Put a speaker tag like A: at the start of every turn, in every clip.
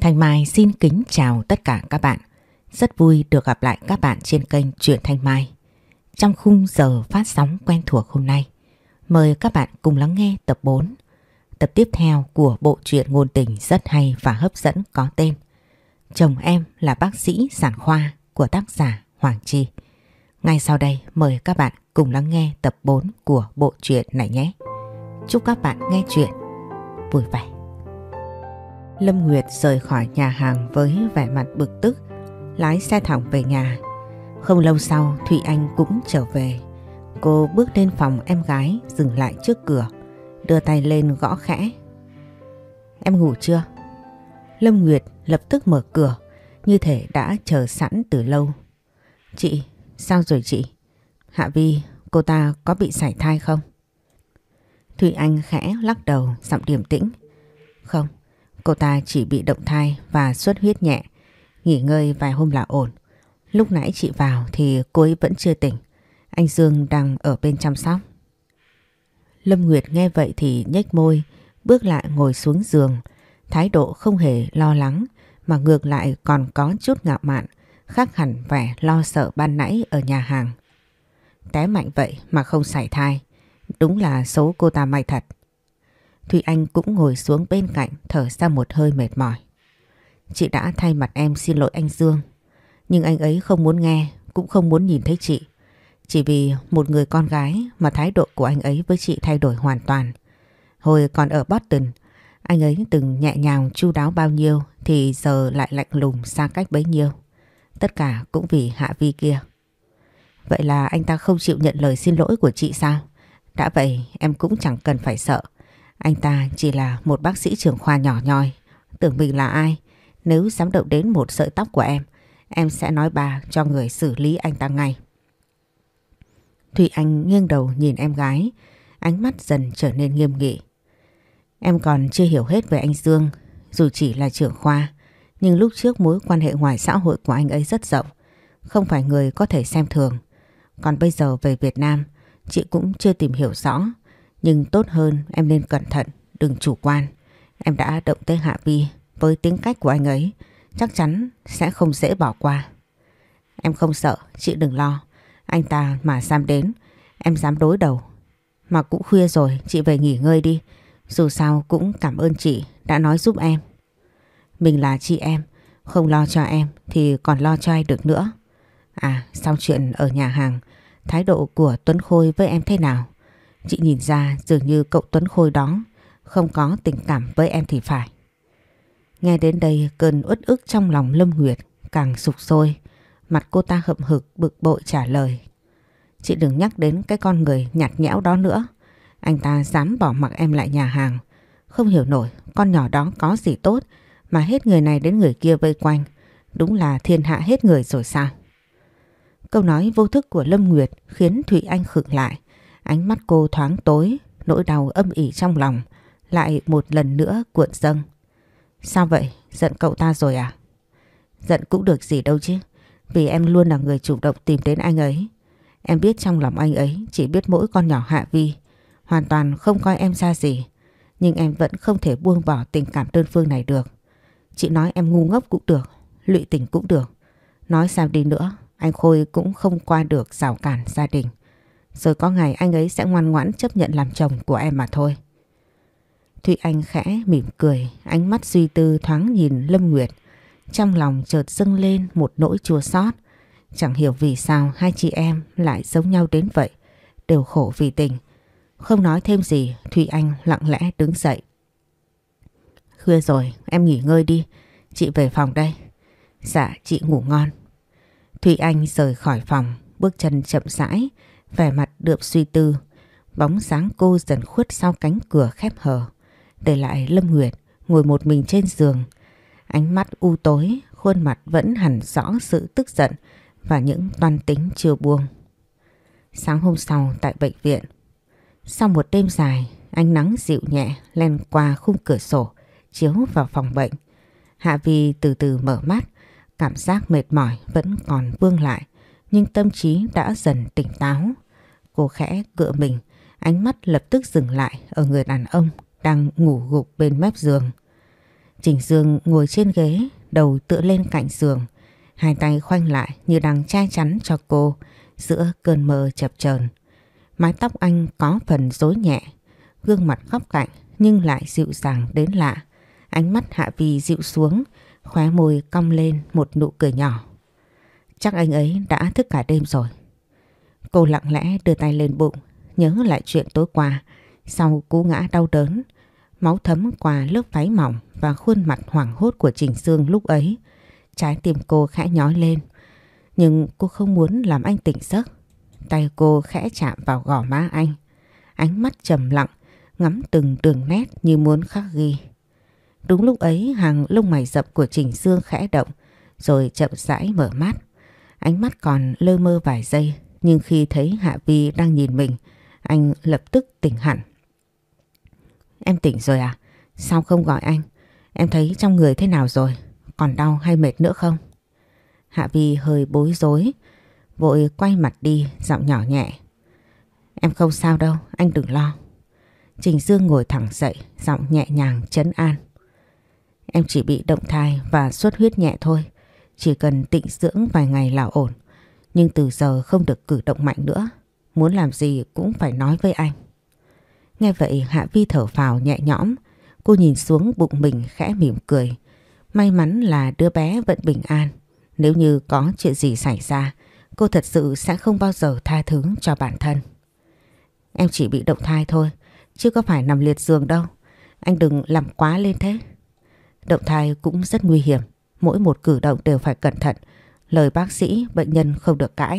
A: Thanh Mai xin kính chào tất cả các bạn. Rất vui được gặp lại các bạn trên kênh Truyện Thanh Mai. Trong khung giờ phát sóng quen thuộc hôm nay, mời các bạn cùng lắng nghe tập 4, tập tiếp theo của bộ truyện ngôn tình rất hay và hấp dẫn có tên Chồng Em Là Bác Sĩ Sản Khoa của tác giả Hoàng Chi. Ngay sau đây mời các bạn cùng lắng nghe tập 4 của bộ truyện này nhé. Chúc các bạn nghe truyện vui vẻ. Lâm Nguyệt rời khỏi nhà hàng với vẻ mặt bực tức, lái xe thẳng về nhà. Không lâu sau Thụy Anh cũng trở về. Cô bước lên phòng em gái, dừng lại trước cửa, đưa tay lên gõ khẽ. Em ngủ chưa? Lâm Nguyệt lập tức mở cửa, như thể đã chờ sẵn từ lâu. Chị, sao rồi chị? Hạ Vi, cô ta có bị sảy thai không? Thụy Anh khẽ lắc đầu, giọng điềm tĩnh. Không, cô ta chỉ bị động thai và xuất huyết nhẹ, nghỉ ngơi vài hôm là ổn. Lúc nãy chị vào thì cô ấy vẫn chưa tỉnh, anh Dương đang ở bên chăm sóc. Lâm Nguyệt nghe vậy thì nhếch môi, bước lại ngồi xuống giường, thái độ không hề lo lắng mà ngược lại còn có chút ngạo mạn, khác hẳn vẻ lo sợ ban nãy ở nhà hàng. Té mạnh vậy mà không sảy thai, đúng là số cô ta may thật. Thùy Anh cũng ngồi xuống bên cạnh, thở ra một hơi mệt mỏi. Chị đã thay mặt em xin lỗi anh Dương, nhưng anh ấy không muốn nghe, cũng không muốn nhìn thấy chị. Chỉ vì một người con gái mà thái độ của anh ấy với chị thay đổi hoàn toàn. Hồi còn ở Boston, anh ấy từng nhẹ nhàng chu đáo bao nhiêu thì giờ lại lạnh lùng xa cách bấy nhiêu. Tất cả cũng vì Hạ Vi kia. Vậy là anh ta không chịu nhận lời xin lỗi của chị sao? Đã vậy em cũng chẳng cần phải sợ. Anh ta chỉ là một bác sĩ trưởng khoa nhỏ nhoi. Tưởng mình là ai? Nếu dám động đến một sợi tóc của em sẽ nói bà cho người xử lý anh ta ngay. Thùy Anh nghiêng đầu nhìn em gái, ánh mắt dần trở nên nghiêm nghị. Em còn chưa hiểu hết về anh Dương, dù chỉ là trưởng khoa, nhưng lúc trước mối quan hệ ngoài xã hội của anh ấy rất rộng, không phải người có thể xem thường. Còn bây giờ về Việt Nam, chị cũng chưa tìm hiểu rõ, nhưng tốt hơn em nên cẩn thận, đừng chủ quan. Em đã động tới Hạ Vi, với tính cách của anh ấy, chắc chắn sẽ không dễ bỏ qua. Em không sợ, chị đừng lo. Anh ta mà dám đến, em dám đối đầu. Mà cũng khuya rồi, chị về nghỉ ngơi đi. Dù sao cũng cảm ơn chị đã nói giúp em. Mình là chị em, không lo cho em thì còn lo cho ai được nữa. À, sau chuyện ở nhà hàng, thái độ của Tuấn Khôi với em thế nào? Chị nhìn ra dường như cậu Tuấn Khôi đó không có tình cảm với em thì phải. Nghe đến đây cơn uất ức trong lòng Lâm Nguyệt càng sục sôi. Mặt cô ta hậm hực bực bội trả lời. Chị đừng nhắc đến cái con người nhạt nhẽo đó nữa. Anh ta dám bỏ mặc em lại nhà hàng. Không hiểu nổi con nhỏ đó có gì tốt mà hết người này đến người kia vây quanh. Đúng là thiên hạ hết người rồi sao? Câu nói vô thức của Lâm Nguyệt khiến Thụy Anh khựng lại. Ánh mắt cô thoáng tối, nỗi đau âm ỉ trong lòng lại một lần nữa cuộn dâng. Sao vậy? Giận cậu ta rồi à? Giận cũng được gì đâu chứ. Vì em luôn là người chủ động tìm đến anh ấy. Em biết trong lòng anh ấy chỉ biết mỗi con nhỏ Hạ Vi, hoàn toàn không coi em ra gì. Nhưng em vẫn không thể buông bỏ tình cảm đơn phương này được. Chị nói em ngu ngốc cũng được, lụy tình cũng được. Nói sao đi nữa, anh Khôi cũng không qua được rào cản gia đình. Rồi có ngày anh ấy sẽ ngoan ngoãn chấp nhận làm chồng của em mà thôi. Thụy Anh khẽ mỉm cười, ánh mắt suy tư thoáng nhìn Lâm Nguyệt. Trong lòng chợt dâng lên một nỗi chua xót. Chẳng hiểu vì sao hai chị em lại giống nhau đến vậy, đều khổ vì tình. Không nói thêm gì, Thụy Anh lặng lẽ đứng dậy. Khuya rồi, em nghỉ ngơi đi, chị về phòng đây. Dạ, chị ngủ ngon. Thụy Anh rời khỏi phòng, bước chân chậm rãi, vẻ mặt đượm suy tư. Bóng dáng cô dần khuất sau cánh cửa khép hờ, để lại Lâm Nguyệt ngồi một mình trên giường. Ánh mắt u tối, khuôn mặt vẫn hằn rõ sự tức giận và những toan tính chưa buông. Sáng hôm sau tại bệnh viện, sau một đêm dài, ánh nắng dịu nhẹ len qua khung cửa sổ chiếu vào phòng bệnh. Hạ Vi từ từ mở mắt, cảm giác mệt mỏi vẫn còn vương lại, nhưng tâm trí đã dần tỉnh táo. Cô khẽ cựa mình, ánh mắt lập tức dừng lại ở người đàn ông đang ngủ gục bên mép giường. Trình Dương ngồi trên ghế, đầu tựa lên cạnh giường, hai tay khoanh lại như đang che chắn cho cô giữa cơn mơ chập chờn. Mái tóc anh có phần rối nhẹ, gương mặt góc cạnh nhưng lại dịu dàng đến lạ. Ánh mắt Hạ Vi dịu xuống, khóe môi cong lên một nụ cười nhỏ. Chắc anh ấy đã thức cả đêm rồi. Cô lặng lẽ đưa tay lên bụng, nhớ lại chuyện tối qua. Sau cú ngã đau đớn, máu thấm qua lớp váy mỏng và khuôn mặt hoảng hốt của Trình Dương lúc ấy. Trái tim cô khẽ nhói lên, nhưng cô không muốn làm anh tỉnh giấc. Tay cô khẽ chạm vào gò má anh. Ánh mắt trầm lặng, ngắm từng đường nét như muốn khắc ghi. Đúng lúc ấy hàng lông mày rậm của Trình Dương khẽ động, rồi chậm rãi mở mắt. Ánh mắt còn lơ mơ vài giây, nhưng khi thấy Hạ Vi đang nhìn mình, anh lập tức tỉnh hẳn. Em tỉnh rồi à? Sao không gọi anh? Em thấy trong người thế nào rồi? Còn đau hay mệt nữa không? Hạ Vi hơi bối rối, vội quay mặt đi, giọng nhỏ nhẹ. Em không sao đâu, anh đừng lo. Trình Dương ngồi thẳng dậy, giọng nhẹ nhàng trấn an. Em chỉ bị động thai và xuất huyết nhẹ thôi, chỉ cần tịnh dưỡng vài ngày là ổn. Nhưng từ giờ không được cử động mạnh nữa, muốn làm gì cũng phải nói với anh. Nghe vậy Hạ Vi thở phào nhẹ nhõm, cô nhìn xuống bụng mình khẽ mỉm cười. May mắn là đứa bé vẫn bình an, nếu như có chuyện gì xảy ra, cô thật sự sẽ không bao giờ tha thứ cho bản thân. Em chỉ bị động thai thôi, chứ có phải nằm liệt giường đâu, anh đừng làm quá lên thế. Động thai cũng rất nguy hiểm, mỗi một cử động đều phải cẩn thận, lời bác sĩ bệnh nhân không được cãi.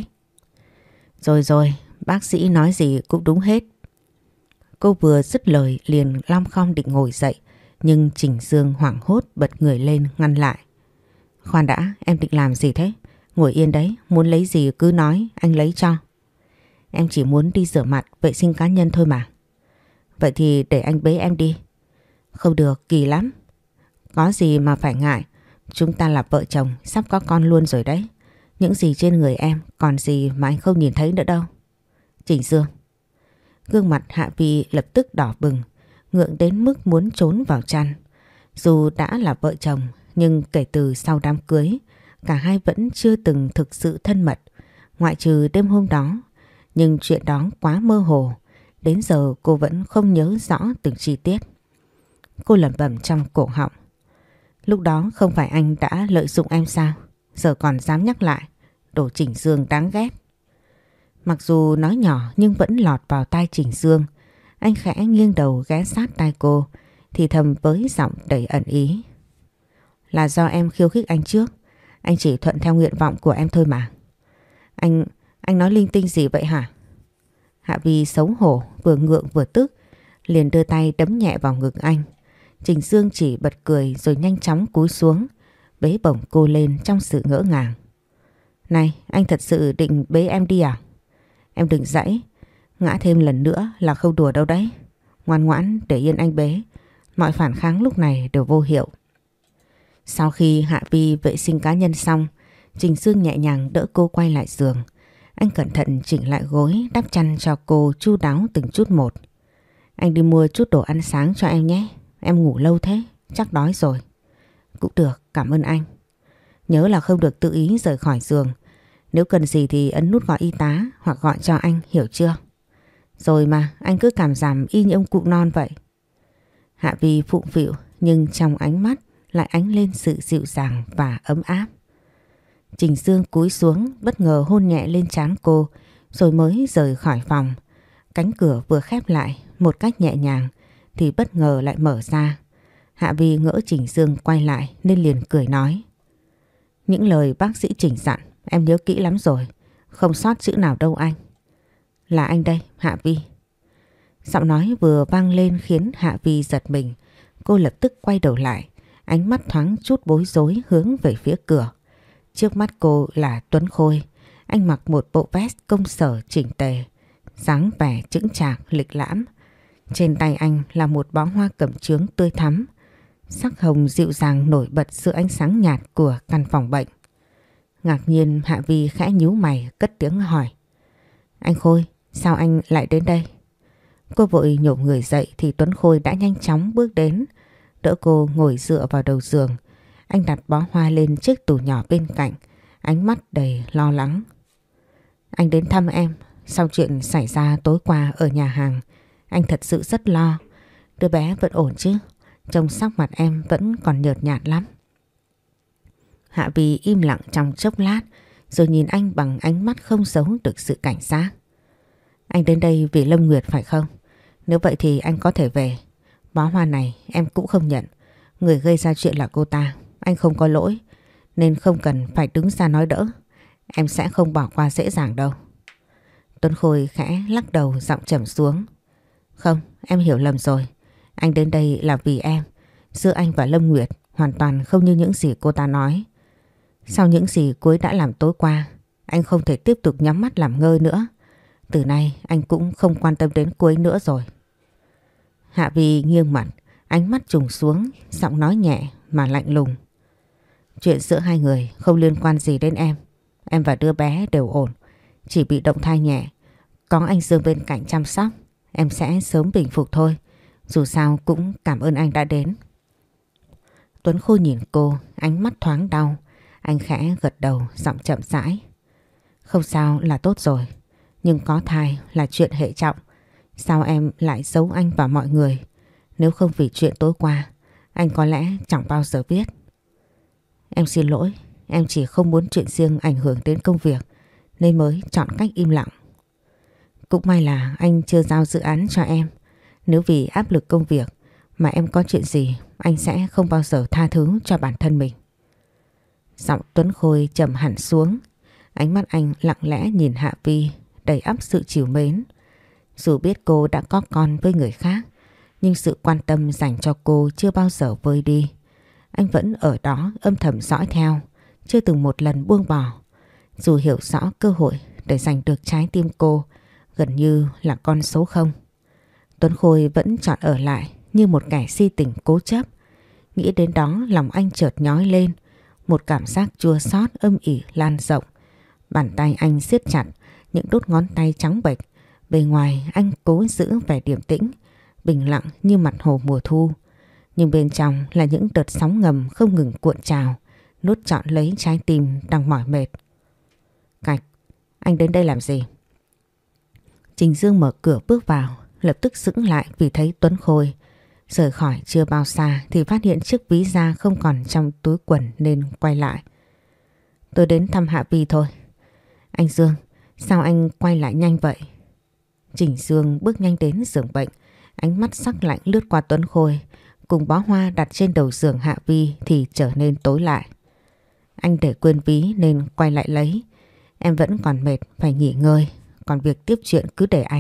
A: Rồi, bác sĩ nói gì cũng đúng hết. Cô vừa dứt lời liền lom khom định ngồi dậy, nhưng Trình Dương hoảng hốt bật người lên ngăn lại. Khoan đã, em định làm gì thế? Ngồi yên đấy, muốn lấy gì cứ nói, anh lấy cho. Em chỉ muốn đi rửa mặt, vệ sinh cá nhân thôi mà. Vậy thì để anh bế em đi. Không được, kỳ lắm. Có gì mà phải ngại, chúng ta là vợ chồng, sắp có con luôn rồi đấy. Những gì trên người em, còn gì mà anh không nhìn thấy nữa đâu. Trình Dương. Gương mặt Hạ Vi lập tức đỏ bừng, ngượng đến mức muốn trốn vào chăn. Dù đã là vợ chồng, nhưng kể từ sau đám cưới, cả hai vẫn chưa từng thực sự thân mật, ngoại trừ đêm hôm đó. Nhưng chuyện đó quá mơ hồ, đến giờ cô vẫn không nhớ rõ từng chi tiết. Cô lẩm bẩm trong cổ họng. Lúc đó không phải anh đã lợi dụng em sao? Giờ còn dám nhắc lại, đồ Trình Dương đáng ghét. Mặc dù nói nhỏ nhưng vẫn lọt vào tai Trình Dương. Anh khẽ nghiêng đầu ghé sát tai cô, thì thầm với giọng đầy ẩn ý. Là do em khiêu khích anh trước, anh chỉ thuận theo nguyện vọng của em thôi mà. Anh nói linh tinh gì vậy hả? Hạ Vi xấu hổ, vừa ngượng vừa tức, liền đưa tay đấm nhẹ vào ngực anh. Trình Dương chỉ bật cười rồi nhanh chóng cúi xuống, bế bổng cô lên trong sự ngỡ ngàng. Này, anh thật sự định bế em đi à? Em đừng giãy, ngã thêm lần nữa là không đùa đâu đấy. Ngoan ngoãn để yên anh bế, mọi phản kháng lúc này đều vô hiệu. Sau khi Hạ Vi vệ sinh cá nhân xong, Trình Dương nhẹ nhàng đỡ cô quay lại giường. Anh cẩn thận chỉnh lại gối, đắp chăn cho cô chu đáo từng chút một. Anh đi mua chút đồ ăn sáng cho em nhé. Em ngủ lâu thế, chắc đói rồi. Cũng được, cảm ơn anh. Nhớ là không được tự ý rời khỏi giường. Nếu cần gì thì ấn nút gọi y tá hoặc gọi cho anh, hiểu chưa? Rồi mà, anh cứ cảm giảm y như ông cụ non vậy. Hạ Vi phụng phịu nhưng trong ánh mắt lại ánh lên sự dịu dàng và ấm áp. Trình Dương cúi xuống bất ngờ hôn nhẹ lên trán cô rồi mới rời khỏi phòng. Cánh cửa vừa khép lại một cách nhẹ nhàng thì bất ngờ lại mở ra. Hạ Vi ngỡ Trình Dương quay lại nên liền cười nói. Những lời bác sĩ Trình dặn em nhớ kỹ lắm rồi, không sót chữ nào đâu anh. Là anh đây, Hạ Vi. Giọng nói vừa vang lên khiến Hạ Vi giật mình. Cô lập tức quay đầu lại, ánh mắt thoáng chút bối rối hướng về phía cửa. Trước mắt cô là Tuấn Khôi. Anh mặc một bộ vest công sở chỉnh tề, dáng vẻ chững chạc lịch lãm. Trên tay anh là một bó hoa cẩm chướng tươi thắm, sắc hồng dịu dàng nổi bật giữa ánh sáng nhạt của căn phòng bệnh. Ngạc nhiên Hạ Vi khẽ nhíu mày cất tiếng hỏi. Anh Khôi, sao anh lại đến đây? Cô vội nhổm người dậy thì Tuấn Khôi đã nhanh chóng bước đến. đỡ cô ngồi dựa vào đầu giường. Anh đặt bó hoa lên chiếc tủ nhỏ bên cạnh, ánh mắt đầy lo lắng. Anh đến thăm em, sau chuyện xảy ra tối qua ở nhà hàng, anh thật sự rất lo. Đứa bé vẫn ổn chứ? Trông sắc mặt em vẫn còn nhợt nhạt lắm. Hạ Vi im lặng trong chốc lát rồi nhìn anh bằng ánh mắt không giấu được sự cảnh giác. Anh đến đây vì Lâm Nguyệt phải không? Nếu vậy thì anh có thể về. Bó hoa này em cũng không nhận. Người gây ra chuyện là cô ta. Anh không có lỗi nên không cần phải đứng ra nói đỡ. Em sẽ không bỏ qua dễ dàng đâu. Tuấn Khôi khẽ lắc đầu, giọng trầm xuống. Không, em hiểu lầm rồi. Anh đến đây là vì em. Giữa anh và Lâm Nguyệt hoàn toàn không như những gì cô ta nói. Sau những gì cô ấy đã làm tối qua, anh không thể tiếp tục nhắm mắt làm ngơ nữa. Từ nay anh cũng không quan tâm đến cô ấy nữa rồi. Hạ Vi nghiêng mặt, ánh mắt trùng xuống, giọng nói nhẹ mà lạnh lùng. Chuyện giữa hai người không liên quan gì đến em. Em và đứa bé đều ổn, chỉ bị động thai nhẹ. Có anh Dương bên cạnh chăm sóc, em sẽ sớm bình phục thôi. Dù sao cũng cảm ơn anh đã đến. Tuấn Khôi nhìn cô, ánh mắt thoáng đau. Anh khẽ gật đầu, giọng chậm rãi. Không sao là tốt rồi. Nhưng có thai là chuyện hệ trọng. Sao em lại giấu anh và mọi người? Nếu không vì chuyện tối qua, anh có lẽ chẳng bao giờ biết. Em xin lỗi, em chỉ không muốn chuyện riêng ảnh hưởng đến công việc nên mới chọn cách im lặng. Cũng may là anh chưa giao dự án cho em. Nếu vì áp lực công việc mà em có chuyện gì, anh sẽ không bao giờ tha thứ cho bản thân mình. Giọng Tuấn Khôi trầm hẳn xuống. Ánh mắt anh lặng lẽ nhìn Hạ Vi, đầy ắp sự trìu mến. Dù biết cô đã có con với người khác, nhưng sự quan tâm dành cho cô chưa bao giờ vơi đi. Anh vẫn ở đó âm thầm dõi theo, chưa từng một lần buông bỏ. Dù hiểu rõ cơ hội để giành được trái tim cô gần như là con số 0. Tuấn Khôi vẫn chọn ở lại như một kẻ si tình cố chấp. Nghĩ đến đó lòng anh chợt nhói lên, một cảm giác chua xót âm ỉ lan rộng. Bàn tay anh siết chặt những đốt ngón tay trắng bệch. Bề ngoài anh cố giữ vẻ điềm tĩnh, bình lặng như mặt hồ mùa thu. Nhưng bên trong là những đợt sóng ngầm không ngừng cuộn trào, nuốt trọn lấy trái tim đang mỏi mệt. Cạch, anh đến đây làm gì? Trình Dương mở cửa bước vào, lập tức sững lại vì thấy Tuấn Khôi. Rời khỏi chưa bao xa thì phát hiện chiếc ví da không còn trong túi quần nên quay lại. Tôi đến thăm Hạ Vi thôi. Anh Dương, sao anh quay lại nhanh vậy? Trình Dương bước nhanh đến giường bệnh, ánh mắt sắc lạnh lướt qua Tuấn Khôi, cùng bó hoa đặt trên đầu giường Hạ Vi thì trở nên tối lại. Anh để quên ví nên quay lại lấy. Em vẫn còn mệt, phải nghỉ ngơi, còn việc tiếp chuyện cứ để anh.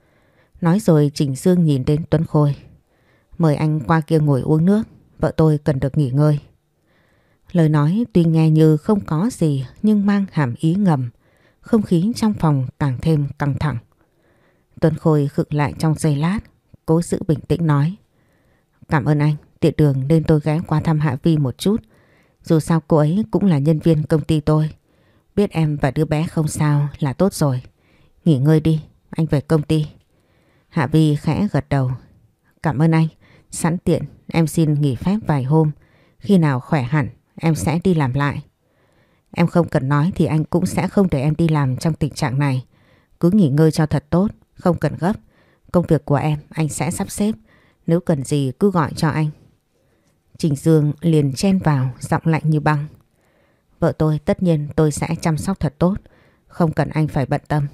A: Nói rồi Trình Dương nhìn đến Tuấn Khôi. Mời anh qua kia ngồi uống nước, vợ tôi cần được nghỉ ngơi. Lời nói tuy nghe như không có gì nhưng mang hàm ý ngầm. Không khí trong phòng càng thêm căng thẳng. Tuấn Khôi khựng lại trong giây lát, cố giữ bình tĩnh nói. Cảm ơn anh, tiện đường nên tôi ghé qua thăm Hạ Vi một chút. Dù sao cô ấy cũng là nhân viên công ty tôi. Biết em và đứa bé không sao là tốt rồi. Nghỉ ngơi đi, anh về công ty. Hạ Vi khẽ gật đầu. Cảm ơn anh, sẵn tiện em xin nghỉ phép vài hôm. Khi nào khỏe hẳn em sẽ đi làm lại. Em không cần nói thì anh cũng sẽ không để em đi làm trong tình trạng này. Cứ nghỉ ngơi cho thật tốt, không cần gấp. Công việc của em anh sẽ sắp xếp. Nếu cần gì cứ gọi cho anh. Trình Dương liền chen vào, giọng lạnh như băng. Vợ tôi tất nhiên tôi sẽ chăm sóc thật tốt. Không cần anh phải bận tâm.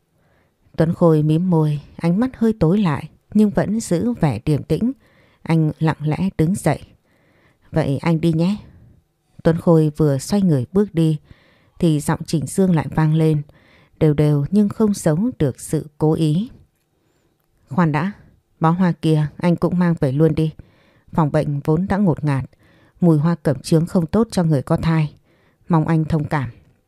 A: Tuấn Khôi mím môi, ánh mắt hơi tối lại nhưng vẫn giữ vẻ điềm tĩnh. Anh lặng lẽ đứng dậy. Vậy anh đi nhé. Tuấn Khôi vừa xoay người bước đi thì giọng Trình Dương lại vang lên, đều đều nhưng không giấu được sự cố ý. Khoan đã, bó hoa kia anh cũng mang về luôn đi. Phòng bệnh vốn đã ngột ngạt, mùi hoa cẩm chướng không tốt cho người có thai. Mong anh thông cảm.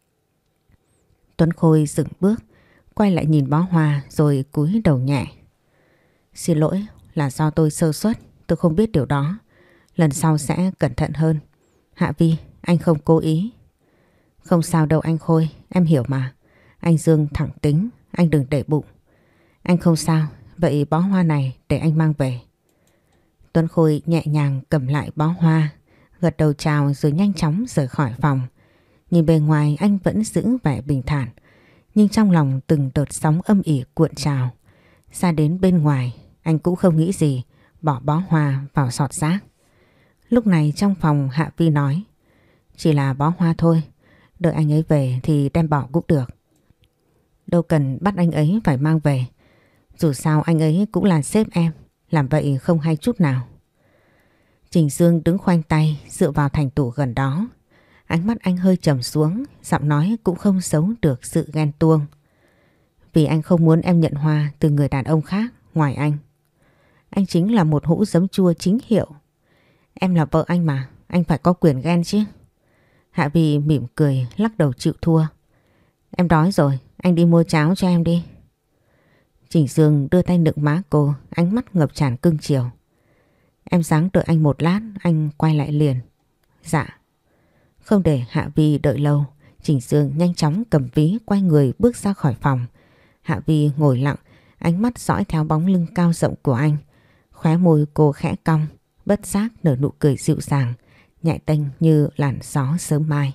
A: Tuấn Khôi dừng bước, quay lại nhìn bó hoa rồi cúi đầu nhẹ. Xin lỗi, là do tôi sơ suất, tôi không biết điều đó. Lần sau sẽ cẩn thận hơn. Hạ Vi, anh không cố ý. Không sao đâu anh Khôi, em hiểu mà. Anh Dương thẳng tính, anh đừng để bụng. Anh không sao, vậy bó hoa này để anh mang về. Tuấn Khôi nhẹ nhàng cầm lại bó hoa, gật đầu chào rồi nhanh chóng rời khỏi phòng. Nhìn bề ngoài anh vẫn giữ vẻ bình thản, nhưng trong lòng từng đợt sóng âm ỉ cuộn trào. Ra đến bên ngoài, anh cũng không nghĩ gì, bỏ bó hoa vào xọt rác. Lúc này trong phòng Hạ Vi nói, chỉ là bó hoa thôi, đợi anh ấy về thì đem bỏ cũng được. Đâu cần bắt anh ấy phải mang về, dù sao anh ấy cũng là sếp em, làm vậy không hay chút nào. Trình Dương đứng khoanh tay dựa vào thành tủ gần đó. Ánh mắt anh hơi trầm xuống, giọng nói cũng không giấu được sự ghen tuông. Vì anh không muốn em nhận hoa từ người đàn ông khác ngoài anh. Anh chính là một hũ giấm chua chính hiệu. Em là vợ anh mà, anh phải có quyền ghen chứ. Hạ Vi mỉm cười lắc đầu chịu thua. Em đói rồi, anh đi mua cháo cho em đi. Trình Dương đưa tay nựng má cô, ánh mắt ngập tràn cưng chiều. Em ráng đợi anh một lát, anh quay lại liền. Dạ. Không để Hạ Vi đợi lâu, Trình Dương nhanh chóng cầm ví quay người bước ra khỏi phòng. Hạ Vi ngồi lặng, ánh mắt dõi theo bóng lưng cao rộng của anh. Khóe môi cô khẽ cong, bất giác nở nụ cười dịu dàng, nhẹ tênh như làn gió sớm mai.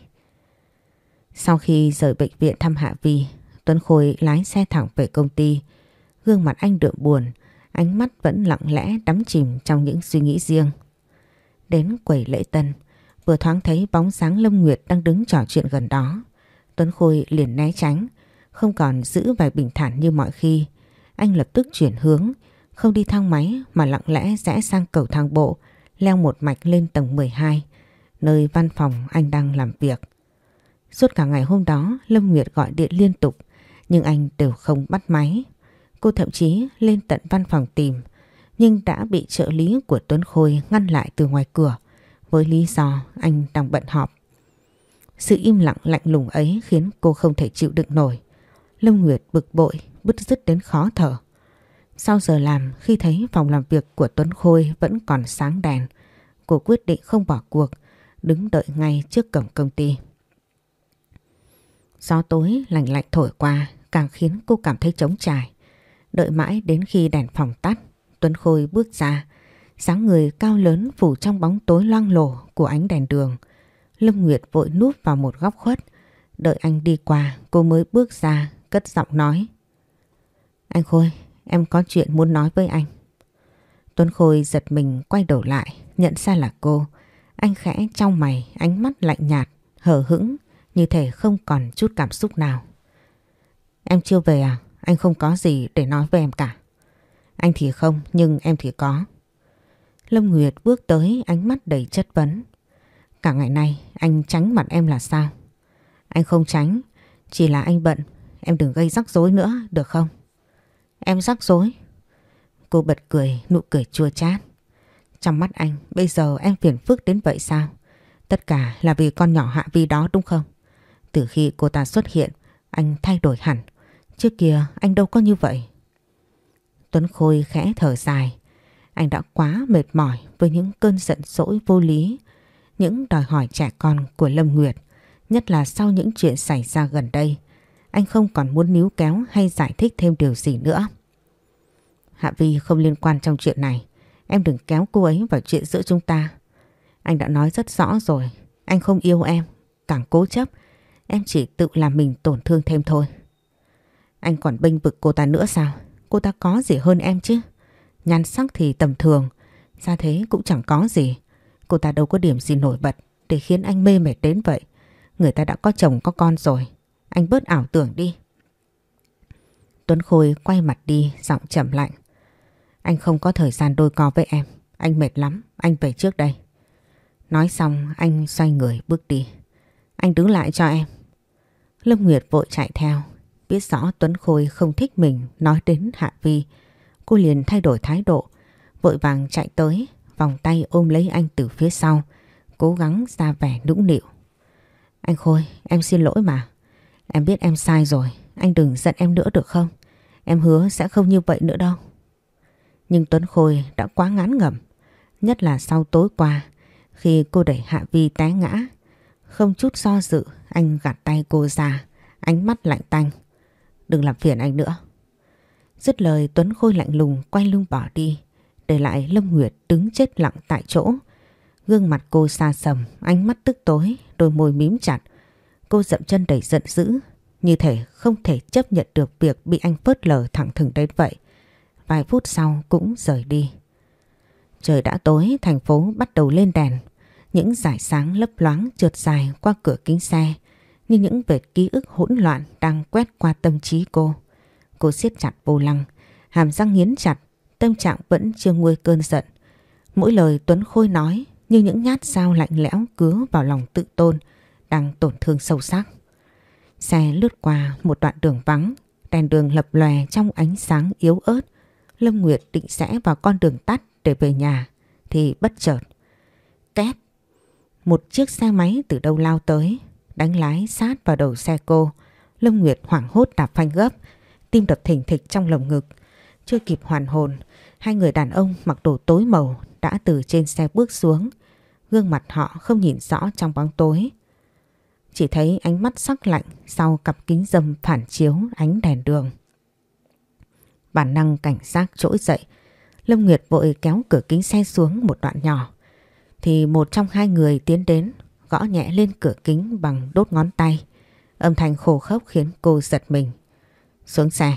A: Sau khi rời bệnh viện thăm Hạ Vi, Tuấn Khôi lái xe thẳng về công ty. Gương mặt anh đượm buồn, ánh mắt vẫn lặng lẽ đắm chìm trong những suy nghĩ riêng. Đến quầy lễ tân, vừa thoáng thấy bóng dáng Lâm Nguyệt đang đứng trò chuyện gần đó. Tuấn Khôi liền né tránh, không còn giữ vẻ bình thản như mọi khi. Anh lập tức chuyển hướng, không đi thang máy mà lặng lẽ rẽ sang cầu thang bộ, leo một mạch lên tầng 12, nơi văn phòng anh đang làm việc. Suốt cả ngày hôm đó, Lâm Nguyệt gọi điện liên tục, nhưng anh đều không bắt máy. Cô thậm chí lên tận văn phòng tìm, nhưng đã bị trợ lý của Tuấn Khôi ngăn lại từ ngoài cửa, với lý do anh đang bận họp. Sự im lặng lạnh lùng ấy khiến cô không thể chịu đựng nổi. Lâm Nguyệt bực bội, bứt rứt đến khó thở. Sau giờ làm, khi thấy phòng làm việc của Tuấn Khôi vẫn còn sáng đèn, cô quyết định không bỏ cuộc, đứng đợi ngay trước cổng công ty. Gió tối lạnh lạnh thổi qua càng khiến cô cảm thấy trống trải. Đợi mãi đến khi đèn phòng tắt, Tuấn Khôi bước ra, dáng người cao lớn phủ trong bóng tối loang lổ của ánh đèn đường. Lâm Nguyệt vội núp vào một góc khuất, đợi anh đi qua cô mới bước ra, cất giọng nói. Anh Khôi, em có chuyện muốn nói với anh. Tuấn Khôi giật mình quay đầu lại, nhận ra là cô. Anh khẽ chau mày, ánh mắt lạnh nhạt, hờ hững, như thể không còn chút cảm xúc nào. Em chưa về à? Anh không có gì để nói với em cả. Anh thì không, nhưng em thì có. Lâm Nguyệt bước tới, ánh mắt đầy chất vấn. Cả ngày nay anh tránh mặt em là sao? Anh không tránh, chỉ là anh bận. Em đừng gây rắc rối nữa, được không? Em rắc rối? Cô bật cười, nụ cười chua chát. Trong mắt anh, bây giờ em phiền phức đến vậy sao? Tất cả là vì con nhỏ Hạ Vi đó đúng không? Từ khi cô ta xuất hiện, anh thay đổi hẳn. Trước kia anh đâu có như vậy. Tuấn Khôi khẽ thở dài. Anh đã quá mệt mỏi với những cơn giận dỗi vô lý, những đòi hỏi trẻ con của Lâm Nguyệt. Nhất là sau những chuyện xảy ra gần đây, anh không còn muốn níu kéo hay giải thích thêm điều gì nữa. Hạ Vi không liên quan trong chuyện này. Em đừng kéo cô ấy vào chuyện giữa chúng ta. Anh đã nói rất rõ rồi. Anh không yêu em, càng cố chấp, em chỉ tự làm mình tổn thương thêm thôi. Anh còn bênh vực cô ta nữa sao? Cô ta có gì hơn em chứ? Nhan sắc thì tầm thường, ra thế cũng chẳng có gì. Cô ta đâu có điểm gì nổi bật để khiến anh mê mệt đến vậy. Người ta đã có chồng có con rồi. Anh bớt ảo tưởng đi. Tuấn Khôi quay mặt đi, giọng trầm lạnh. Anh không có thời gian đôi co với em. Anh mệt lắm, anh về trước đây. Nói xong anh xoay người bước đi. Anh đứng lại cho em. Lâm Nguyệt vội chạy theo. Biết rõ Tuấn Khôi không thích mình nói đến Hạ Vi, cô liền thay đổi thái độ, vội vàng chạy tới, vòng tay ôm lấy anh từ phía sau, cố gắng ra vẻ nũng nịu. Anh Khôi, em xin lỗi mà. Em biết em sai rồi, anh đừng giận em nữa được không? Em hứa sẽ không như vậy nữa đâu. Nhưng Tuấn Khôi đã quá ngán ngẩm, nhất là sau tối qua khi cô đẩy Hạ Vi té ngã. Không chút do dự, anh gạt tay cô ra, ánh mắt lạnh tanh. Đừng làm phiền anh nữa. Dứt lời Tuấn Khôi lạnh lùng quay lưng bỏ đi, để lại Lâm Nguyệt đứng chết lặng tại chỗ. Gương mặt cô xa sầm, ánh mắt tức tối, đôi môi mím chặt. Cô dậm chân đầy giận dữ, như thể không thể chấp nhận được việc bị anh phớt lờ thẳng thừng đến vậy. Vài phút sau cũng rời đi. Trời đã tối, thành phố bắt đầu lên đèn. Những dải sáng lấp loáng trượt dài qua cửa kính xe, như những vệt ký ức hỗn loạn đang quét qua tâm trí cô. Cô siết chặt vô lăng, hàm răng nghiến chặt, tâm trạng vẫn chưa nguôi cơn giận. Mỗi lời Tuấn Khôi nói như những nhát dao lạnh lẽo cứa vào lòng tự tôn đang tổn thương sâu sắc. Xe lướt qua một đoạn đường vắng, đèn đường lập lòe trong ánh sáng yếu ớt. Lâm Nguyệt định rẽ vào con đường tắt để về nhà thì bất chợt. Két! Một chiếc xe máy từ đâu lao tới, đánh lái sát vào đầu xe cô. Lâm Nguyệt hoảng hốt đạp phanh gấp, tim đập thình thịch trong lồng ngực. Chưa kịp hoàn hồn, hai người đàn ông mặc đồ tối màu đã từ trên xe bước xuống. Gương mặt họ không nhìn rõ trong bóng tối, chỉ thấy ánh mắt sắc lạnh sau cặp kính râm phản chiếu ánh đèn đường. Bản năng cảnh giác trỗi dậy, Lâm Nguyệt vội kéo cửa kính xe xuống một đoạn nhỏ. Thì một trong hai người tiến đến, gõ nhẹ lên cửa kính bằng đốt ngón tay. Âm thanh khô khốc khiến cô giật mình. Xuống xe.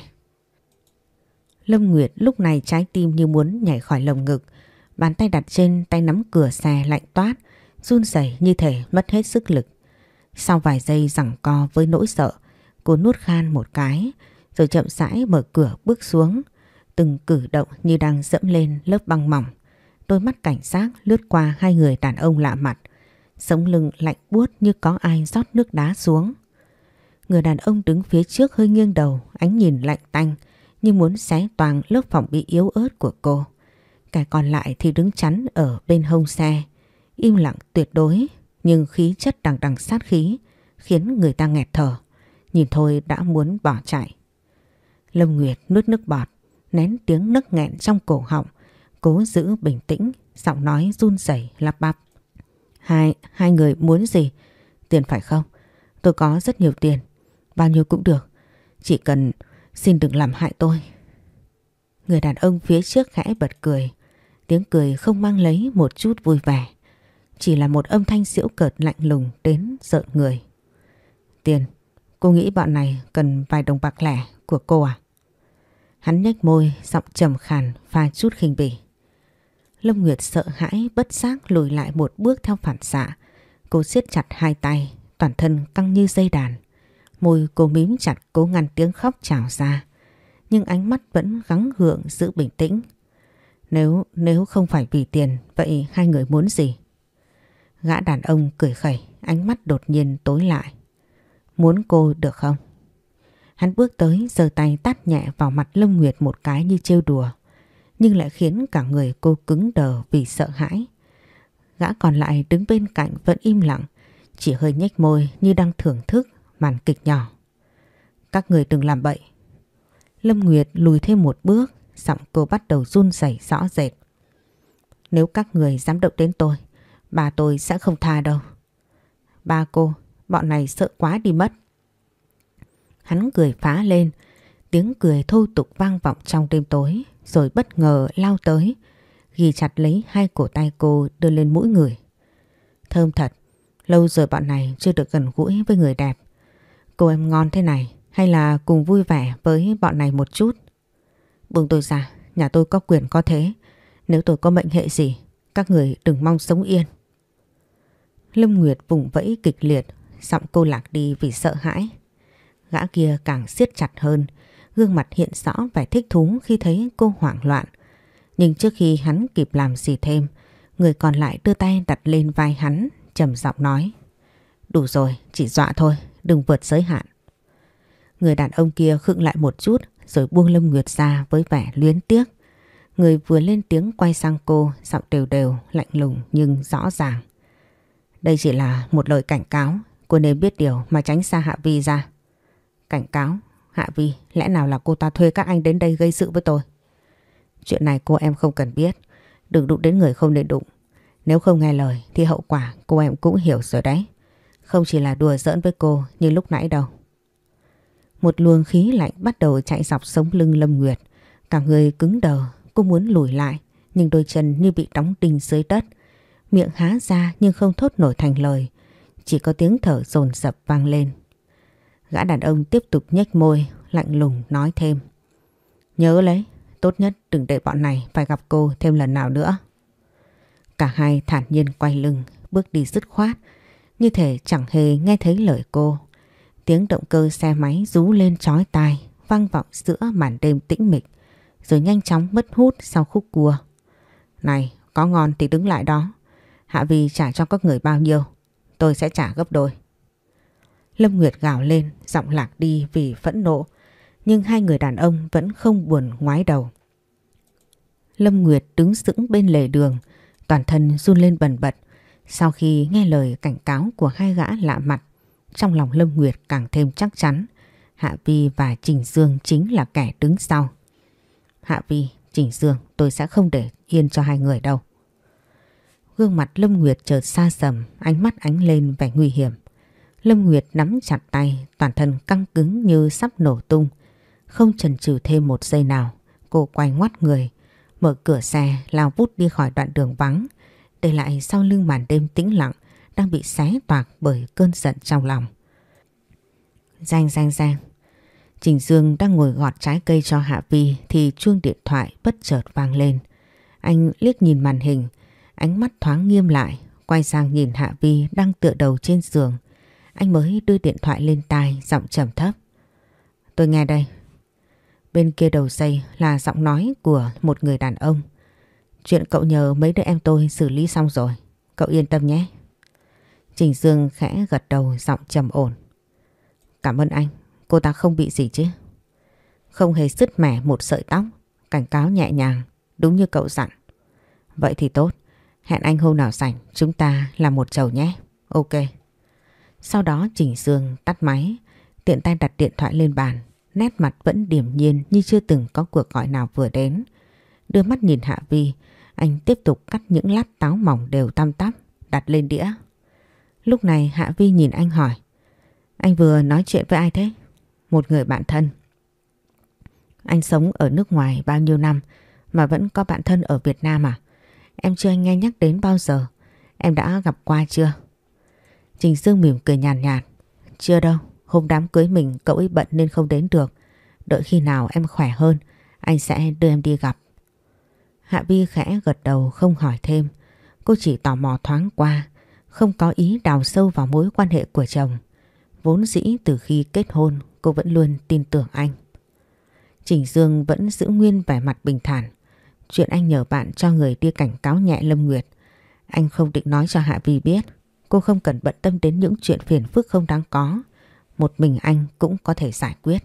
A: Lâm Nguyệt lúc này trái tim như muốn nhảy khỏi lồng ngực. Bàn tay đặt trên tay nắm cửa xe lạnh toát, run rẩy như thể mất hết sức lực. Sau vài giây giằng co với nỗi sợ, cô nuốt khan một cái, rồi chậm rãi mở cửa bước xuống. Từng cử động như đang dẫm lên lớp băng mỏng. Đôi mắt cảnh giác lướt qua hai người đàn ông lạ mặt. Sống lưng lạnh buốt như có ai rót nước đá xuống. Người đàn ông đứng phía trước hơi nghiêng đầu, ánh nhìn lạnh tanh như muốn xé toang lớp phòng bị yếu ớt của cô. Kẻ còn lại thì đứng chắn ở bên hông xe, im lặng tuyệt đối, nhưng khí chất đằng đằng sát khí khiến người ta nghẹt thở. Nhìn thôi đã muốn bỏ chạy. Lâm Nguyệt nuốt nước bọt, nén tiếng nấc nghẹn trong cổ họng, cố giữ bình tĩnh, giọng nói run rẩy lắp bắp. Hai người muốn gì? Tiền phải không? Tôi có rất nhiều tiền, bao nhiêu cũng được, chỉ cần xin đừng làm hại tôi. Người đàn ông phía trước khẽ bật cười, tiếng cười không mang lấy một chút vui vẻ, chỉ là một âm thanh giễu cợt lạnh lùng đến rợn người. Tiền? Cô nghĩ bọn này cần vài đồng bạc lẻ của cô à? Hắn nhếch môi, giọng trầm khàn pha chút khinh bỉ. Lâm Nguyệt sợ hãi bất giác lùi lại một bước theo phản xạ. Cô siết chặt hai tay, toàn thân căng như dây đàn. Môi cô mím chặt cố ngăn tiếng khóc trào ra, nhưng ánh mắt vẫn gắng gượng giữ bình tĩnh. Nếu không phải vì tiền, vậy hai người muốn gì? Gã đàn ông cười khẩy, ánh mắt đột nhiên tối lại. Muốn cô được không? Hắn bước tới giơ tay tát nhẹ vào mặt Lâm Nguyệt một cái như trêu đùa, nhưng lại khiến cả người cô cứng đờ vì sợ hãi. Gã còn lại đứng bên cạnh vẫn im lặng, chỉ hơi nhếch môi như đang thưởng thức màn kịch nhỏ. Các người đừng làm bậy. Lâm Nguyệt lùi thêm một bước, giọng cô bắt đầu run rẩy rõ rệt. Nếu các người dám động đến tôi, bà tôi sẽ không tha đâu. Ba cô, bọn này sợ quá đi mất. Hắn cười phá lên, tiếng cười thô tục vang vọng trong đêm tối, rồi bất ngờ lao tới, ghi chặt lấy hai cổ tay cô đưa lên mũi người. Thơm thật, lâu rồi bọn này chưa được gần gũi với người đẹp. Cô em ngon thế này, hay là cùng vui vẻ với bọn này một chút? Buông tôi ra, nhà tôi có quyền có thế. Nếu tôi có mệnh hệ gì, các người đừng mong sống yên. Lâm Nguyệt vùng vẫy kịch liệt, giọng cô lạc đi vì sợ hãi. Gã kia càng siết chặt hơn, gương mặt hiện rõ vẻ thích thú khi thấy cô hoảng loạn. Nhưng trước khi hắn kịp làm gì thêm, người còn lại đưa tay đặt lên vai hắn, trầm giọng nói. Đủ rồi, chỉ dọa thôi, đừng vượt giới hạn. Người đàn ông kia khựng lại một chút rồi buông Lâm Nguyệt ra với vẻ luyến tiếc. Người vừa lên tiếng quay sang cô, giọng đều đều, lạnh lùng nhưng rõ ràng. Đây chỉ là một lời cảnh cáo, cô nên biết điều mà tránh xa Hạ Vi ra. Cảnh cáo? Hạ Vi, lẽ nào là cô ta thuê các anh đến đây gây sự với tôi? Chuyện này cô em không cần biết, đừng đụng đến người không nên đụng. Nếu không nghe lời thì hậu quả cô em cũng hiểu rồi đấy. Không chỉ là đùa giỡn với cô như lúc nãy đâu. Một luồng khí lạnh bắt đầu chạy dọc sống lưng Lâm Nguyệt. Cả người cứng đờ, cô muốn lùi lại nhưng đôi chân như bị đóng đinh dưới đất. Miệng há ra nhưng không thốt nổi thành lời, chỉ có tiếng thở dồn dập vang lên. Gã đàn ông tiếp tục nhếch môi, lạnh lùng nói thêm. Nhớ lấy, tốt nhất đừng để bọn này phải gặp cô thêm lần nào nữa. Cả hai thản nhiên quay lưng, bước đi dứt khoát, như thể chẳng hề nghe thấy lời cô. Tiếng động cơ xe máy rú lên chói tai, vang vọng giữa màn đêm tĩnh mịch, rồi nhanh chóng mất hút sau khúc cua. Này, có ngon thì đứng lại đó. Hạ Vi trả cho các người bao nhiêu, tôi sẽ trả gấp đôi. Lâm Nguyệt gào lên, giọng lạc đi vì phẫn nộ, nhưng hai người đàn ông vẫn không buồn ngoái đầu. Lâm Nguyệt đứng sững bên lề đường, toàn thân run lên bần bật. Sau khi nghe lời cảnh cáo của hai gã lạ mặt, trong lòng Lâm Nguyệt càng thêm chắc chắn Hạ Vi và Trình Dương chính là kẻ đứng sau. Hạ Vi, Trình Dương, tôi sẽ không để yên cho hai người đâu. Gương mặt Lâm Nguyệt chợt xa sầm, ánh mắt ánh lên vẻ nguy hiểm. Lâm Nguyệt nắm chặt tay, toàn thân căng cứng như sắp nổ tung. Không chần chừ thêm một giây nào, cô quay ngoắt người, mở cửa xe lao vút đi khỏi đoạn đường vắng, để lại sau lưng màn đêm tĩnh lặng đang bị xé toạc bởi cơn giận trong lòng. Reng reng reng. Trình Dương đang ngồi gọt trái cây cho Hạ Vi thì chuông điện thoại bất chợt vang lên. Anh liếc nhìn màn hình, ánh mắt thoáng nghiêm lại, quay sang nhìn Hạ Vi đang tựa đầu trên giường. Anh mới đưa điện thoại lên tai, giọng trầm thấp. Tôi nghe đây. Bên kia đầu dây là giọng nói của một người đàn ông. Chuyện cậu nhờ mấy đứa em tôi xử lý xong rồi, cậu yên tâm nhé. Trình Dương khẽ gật đầu, giọng trầm ổn. Cảm ơn anh, cô ta không bị gì chứ? Không hề sứt mẻ một sợi tóc, cảnh cáo nhẹ nhàng, đúng như cậu dặn. Vậy thì tốt, hẹn anh hôm nào rảnh chúng ta làm một chầu nhé. Ok. Sau đó Trình Dương tắt máy, tiện tay đặt điện thoại lên bàn, nét mặt vẫn điềm nhiên như chưa từng có cuộc gọi nào vừa đến. Đưa mắt nhìn Hạ Vi, anh tiếp tục cắt những lát táo mỏng đều tăm tắp, đặt lên đĩa. Lúc này Hạ Vi nhìn anh hỏi. Anh vừa nói chuyện với ai thế? Một người bạn thân. Anh sống ở nước ngoài bao nhiêu năm mà vẫn có bạn thân ở Việt Nam à? Em chưa nghe nhắc đến bao giờ. Em đã gặp qua chưa? Trình Dương mỉm cười nhàn nhạt. Chưa đâu, hôm đám cưới mình cậu ấy bận nên không đến được. Đợi khi nào em khỏe hơn, anh sẽ đưa em đi gặp. Hạ Vi khẽ gật đầu không hỏi thêm. Cô chỉ tò mò thoáng qua, không có ý đào sâu vào mối quan hệ của chồng. Vốn dĩ từ khi kết hôn cô vẫn luôn tin tưởng anh. Trình Dương vẫn giữ nguyên vẻ mặt bình thản. Chuyện anh nhờ bạn cho người đi cảnh cáo nhẹ Lâm Nguyệt, anh không định nói cho Hạ Vi biết. Cô không cần bận tâm đến những chuyện phiền phức không đáng có. Một mình anh cũng có thể giải quyết.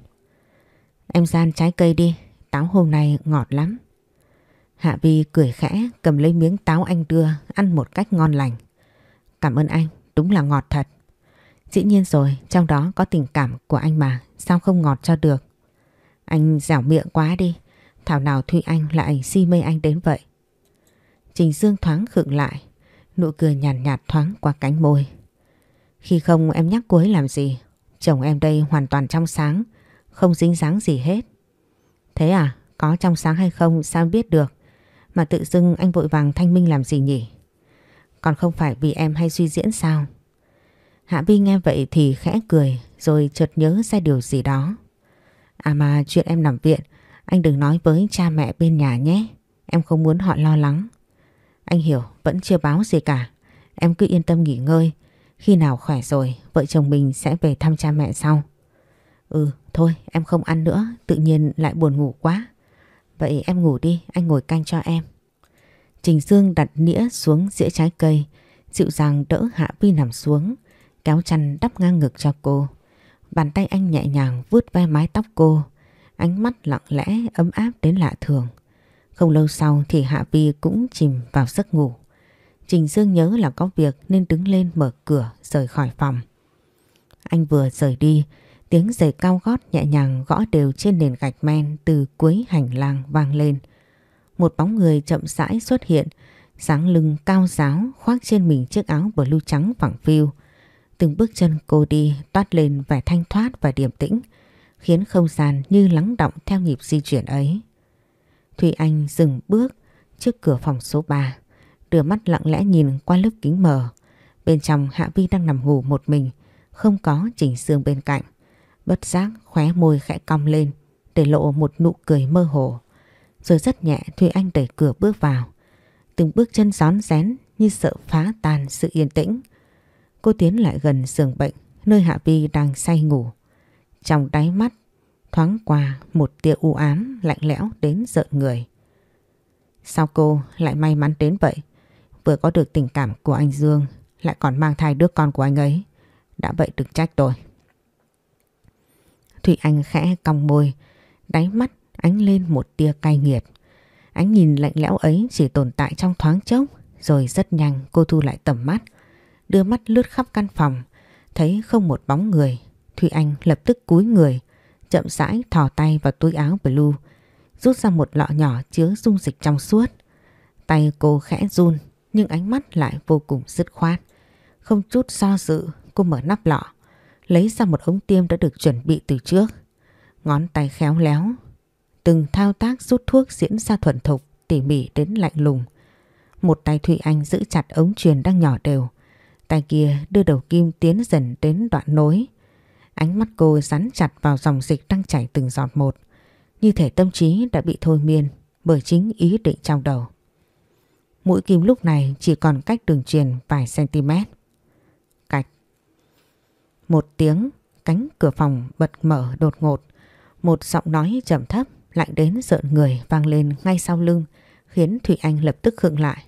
A: Em rang trái cây đi, táo hôm nay ngọt lắm. Hạ Vi cười khẽ cầm lấy miếng táo anh đưa, ăn một cách ngon lành. Cảm ơn anh, đúng là ngọt thật. Dĩ nhiên rồi, trong đó có tình cảm của anh mà, sao không ngọt cho được. Anh dẻo miệng quá đi, thảo nào Thụy Anh lại si mê anh đến vậy. Trình Dương thoáng khựng lại, nụ cười nhàn nhạt thoáng qua cánh môi. Khi không em nhắc cô ấy làm gì? Chồng em đây hoàn toàn trong sáng, không dính dáng gì hết. Thế à, có trong sáng hay không sao biết được. Mà tự dưng anh vội vàng thanh minh làm gì nhỉ? Còn không phải vì em hay suy diễn sao? Hạ Vi nghe vậy thì khẽ cười, rồi chợt nhớ ra điều gì đó. À mà chuyện em nằm viện, anh đừng nói với cha mẹ bên nhà nhé. Em không muốn họ lo lắng. Anh hiểu, vẫn chưa báo gì cả. Em cứ yên tâm nghỉ ngơi. Khi nào khỏe rồi, vợ chồng mình sẽ về thăm cha mẹ sau. Ừ, thôi em không ăn nữa, tự nhiên lại buồn ngủ quá. Vậy em ngủ đi, anh ngồi canh cho em. Trình Dương đặt nĩa xuống dĩa trái cây, dịu dàng đỡ Hạ Vi nằm xuống, kéo chăn đắp ngang ngực cho cô. Bàn tay anh nhẹ nhàng vuốt ve mái tóc cô, ánh mắt lặng lẽ ấm áp đến lạ thường. Không lâu sau thì Hạ Vi cũng chìm vào giấc ngủ. Trình Dương nhớ là có việc nên đứng lên mở cửa rời khỏi phòng. Anh vừa rời đi, tiếng giày cao gót nhẹ nhàng gõ đều trên nền gạch men từ cuối hành lang vang lên. Một bóng người chậm rãi xuất hiện, dáng lưng cao ráo khoác trên mình chiếc áo blue trắng phẳng phiu. Từng bước chân cô đi toát lên vẻ thanh thoát và điềm tĩnh, khiến không gian như lắng đọng theo nhịp di chuyển ấy. Thùy Anh dừng bước, trước cửa phòng số 3, đưa mắt lặng lẽ nhìn qua lớp kính mờ. Bên trong Hạ Vi đang nằm ngủ một mình, không có Trình Dương bên cạnh. Bất giác khóe môi khẽ cong lên để lộ một nụ cười mơ hồ. Rồi rất nhẹ Thùy Anh đẩy cửa bước vào. Từng bước chân rón rén như sợ phá tan sự yên tĩnh. Cô tiến lại gần giường bệnh nơi Hạ Vi đang say ngủ. Trong đáy mắt thoáng qua một tia u ám lạnh lẽo đến rợn người. Sao cô lại may mắn đến vậy? Vừa có được tình cảm của anh Dương, lại còn mang thai đứa con của anh ấy. Đã vậy đừng trách tôi. Thùy Anh khẽ cong môi, đáy mắt ánh lên một tia cay nghiệt. Ánh nhìn lạnh lẽo ấy chỉ tồn tại trong thoáng chốc, rồi rất nhanh cô thu lại tầm mắt, đưa mắt lướt khắp căn phòng, thấy không một bóng người. Thùy Anh lập tức cúi người, chậm rãi thò tay vào túi áo blue, rút ra một lọ nhỏ chứa dung dịch trong suốt. Tay cô khẽ run nhưng ánh mắt lại vô cùng dứt khoát. Không chút do dự, cô mở nắp lọ, lấy ra một ống tiêm đã được chuẩn bị từ trước. Ngón tay khéo léo, từng thao tác rút thuốc diễn ra thuần thục, tỉ mỉ đến lạnh lùng. Một tay Thùy Anh giữ chặt ống truyền đang nhỏ đều, tay kia đưa đầu kim tiến dần đến đoạn nối. Ánh mắt cô dán chặt vào dòng dịch đang chảy từng giọt một, như thể tâm trí đã bị thôi miên bởi chính ý định trong đầu. Mũi kim lúc này chỉ còn cách đường truyền vài cm. Cạch. Một tiếng, cánh cửa phòng bật mở đột ngột. Một giọng nói trầm thấp lạnh đến rợn người vang lên ngay sau lưng, khiến Thùy Anh lập tức khựng lại.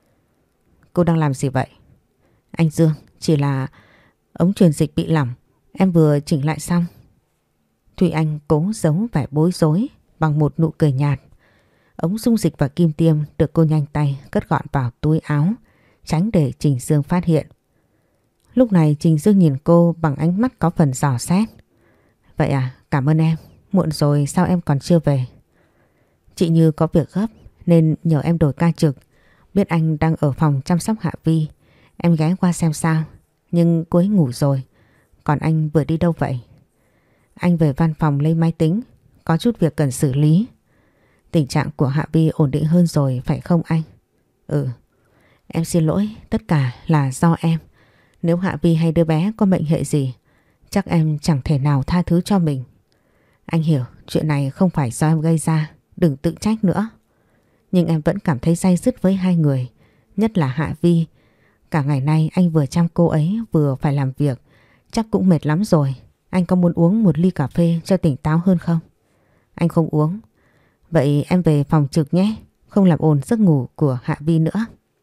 A: Cô đang làm gì vậy? Anh Dương, chỉ là ống truyền dịch bị lỏng, em vừa chỉnh lại xong. Thùy Anh cố giấu vẻ bối rối bằng một nụ cười nhạt. Ống dung dịch và kim tiêm được cô nhanh tay cất gọn vào túi áo, tránh để Trình Dương phát hiện. Lúc này Trình Dương nhìn cô bằng ánh mắt có phần dò xét. Vậy à, cảm ơn em. Muộn rồi sao em còn chưa về? Chị Như có việc gấp nên nhờ em đổi ca trực. Biết anh đang ở phòng chăm sóc Hạ Vi, em ghé qua xem sao. Nhưng cô ấy ngủ rồi. Còn anh vừa đi đâu vậy? Anh về văn phòng lấy máy tính, có chút việc cần xử lý. Tình trạng của Hạ Vi ổn định hơn rồi phải không anh? Ừ. Em xin lỗi, tất cả là do em. Nếu Hạ Vi hay đứa bé có mệnh hệ gì, chắc em chẳng thể nào tha thứ cho mình. Anh hiểu chuyện này không phải do em gây ra, đừng tự trách nữa. Nhưng em vẫn cảm thấy day dứt với hai người, nhất là Hạ Vi. Cả ngày nay anh vừa chăm cô ấy vừa phải làm việc, chắc cũng mệt lắm rồi. Anh có muốn uống một ly cà phê cho tỉnh táo hơn không? Anh không uống. Vậy em về phòng trực nhé, không làm ồn giấc ngủ của Hạ Vi nữa.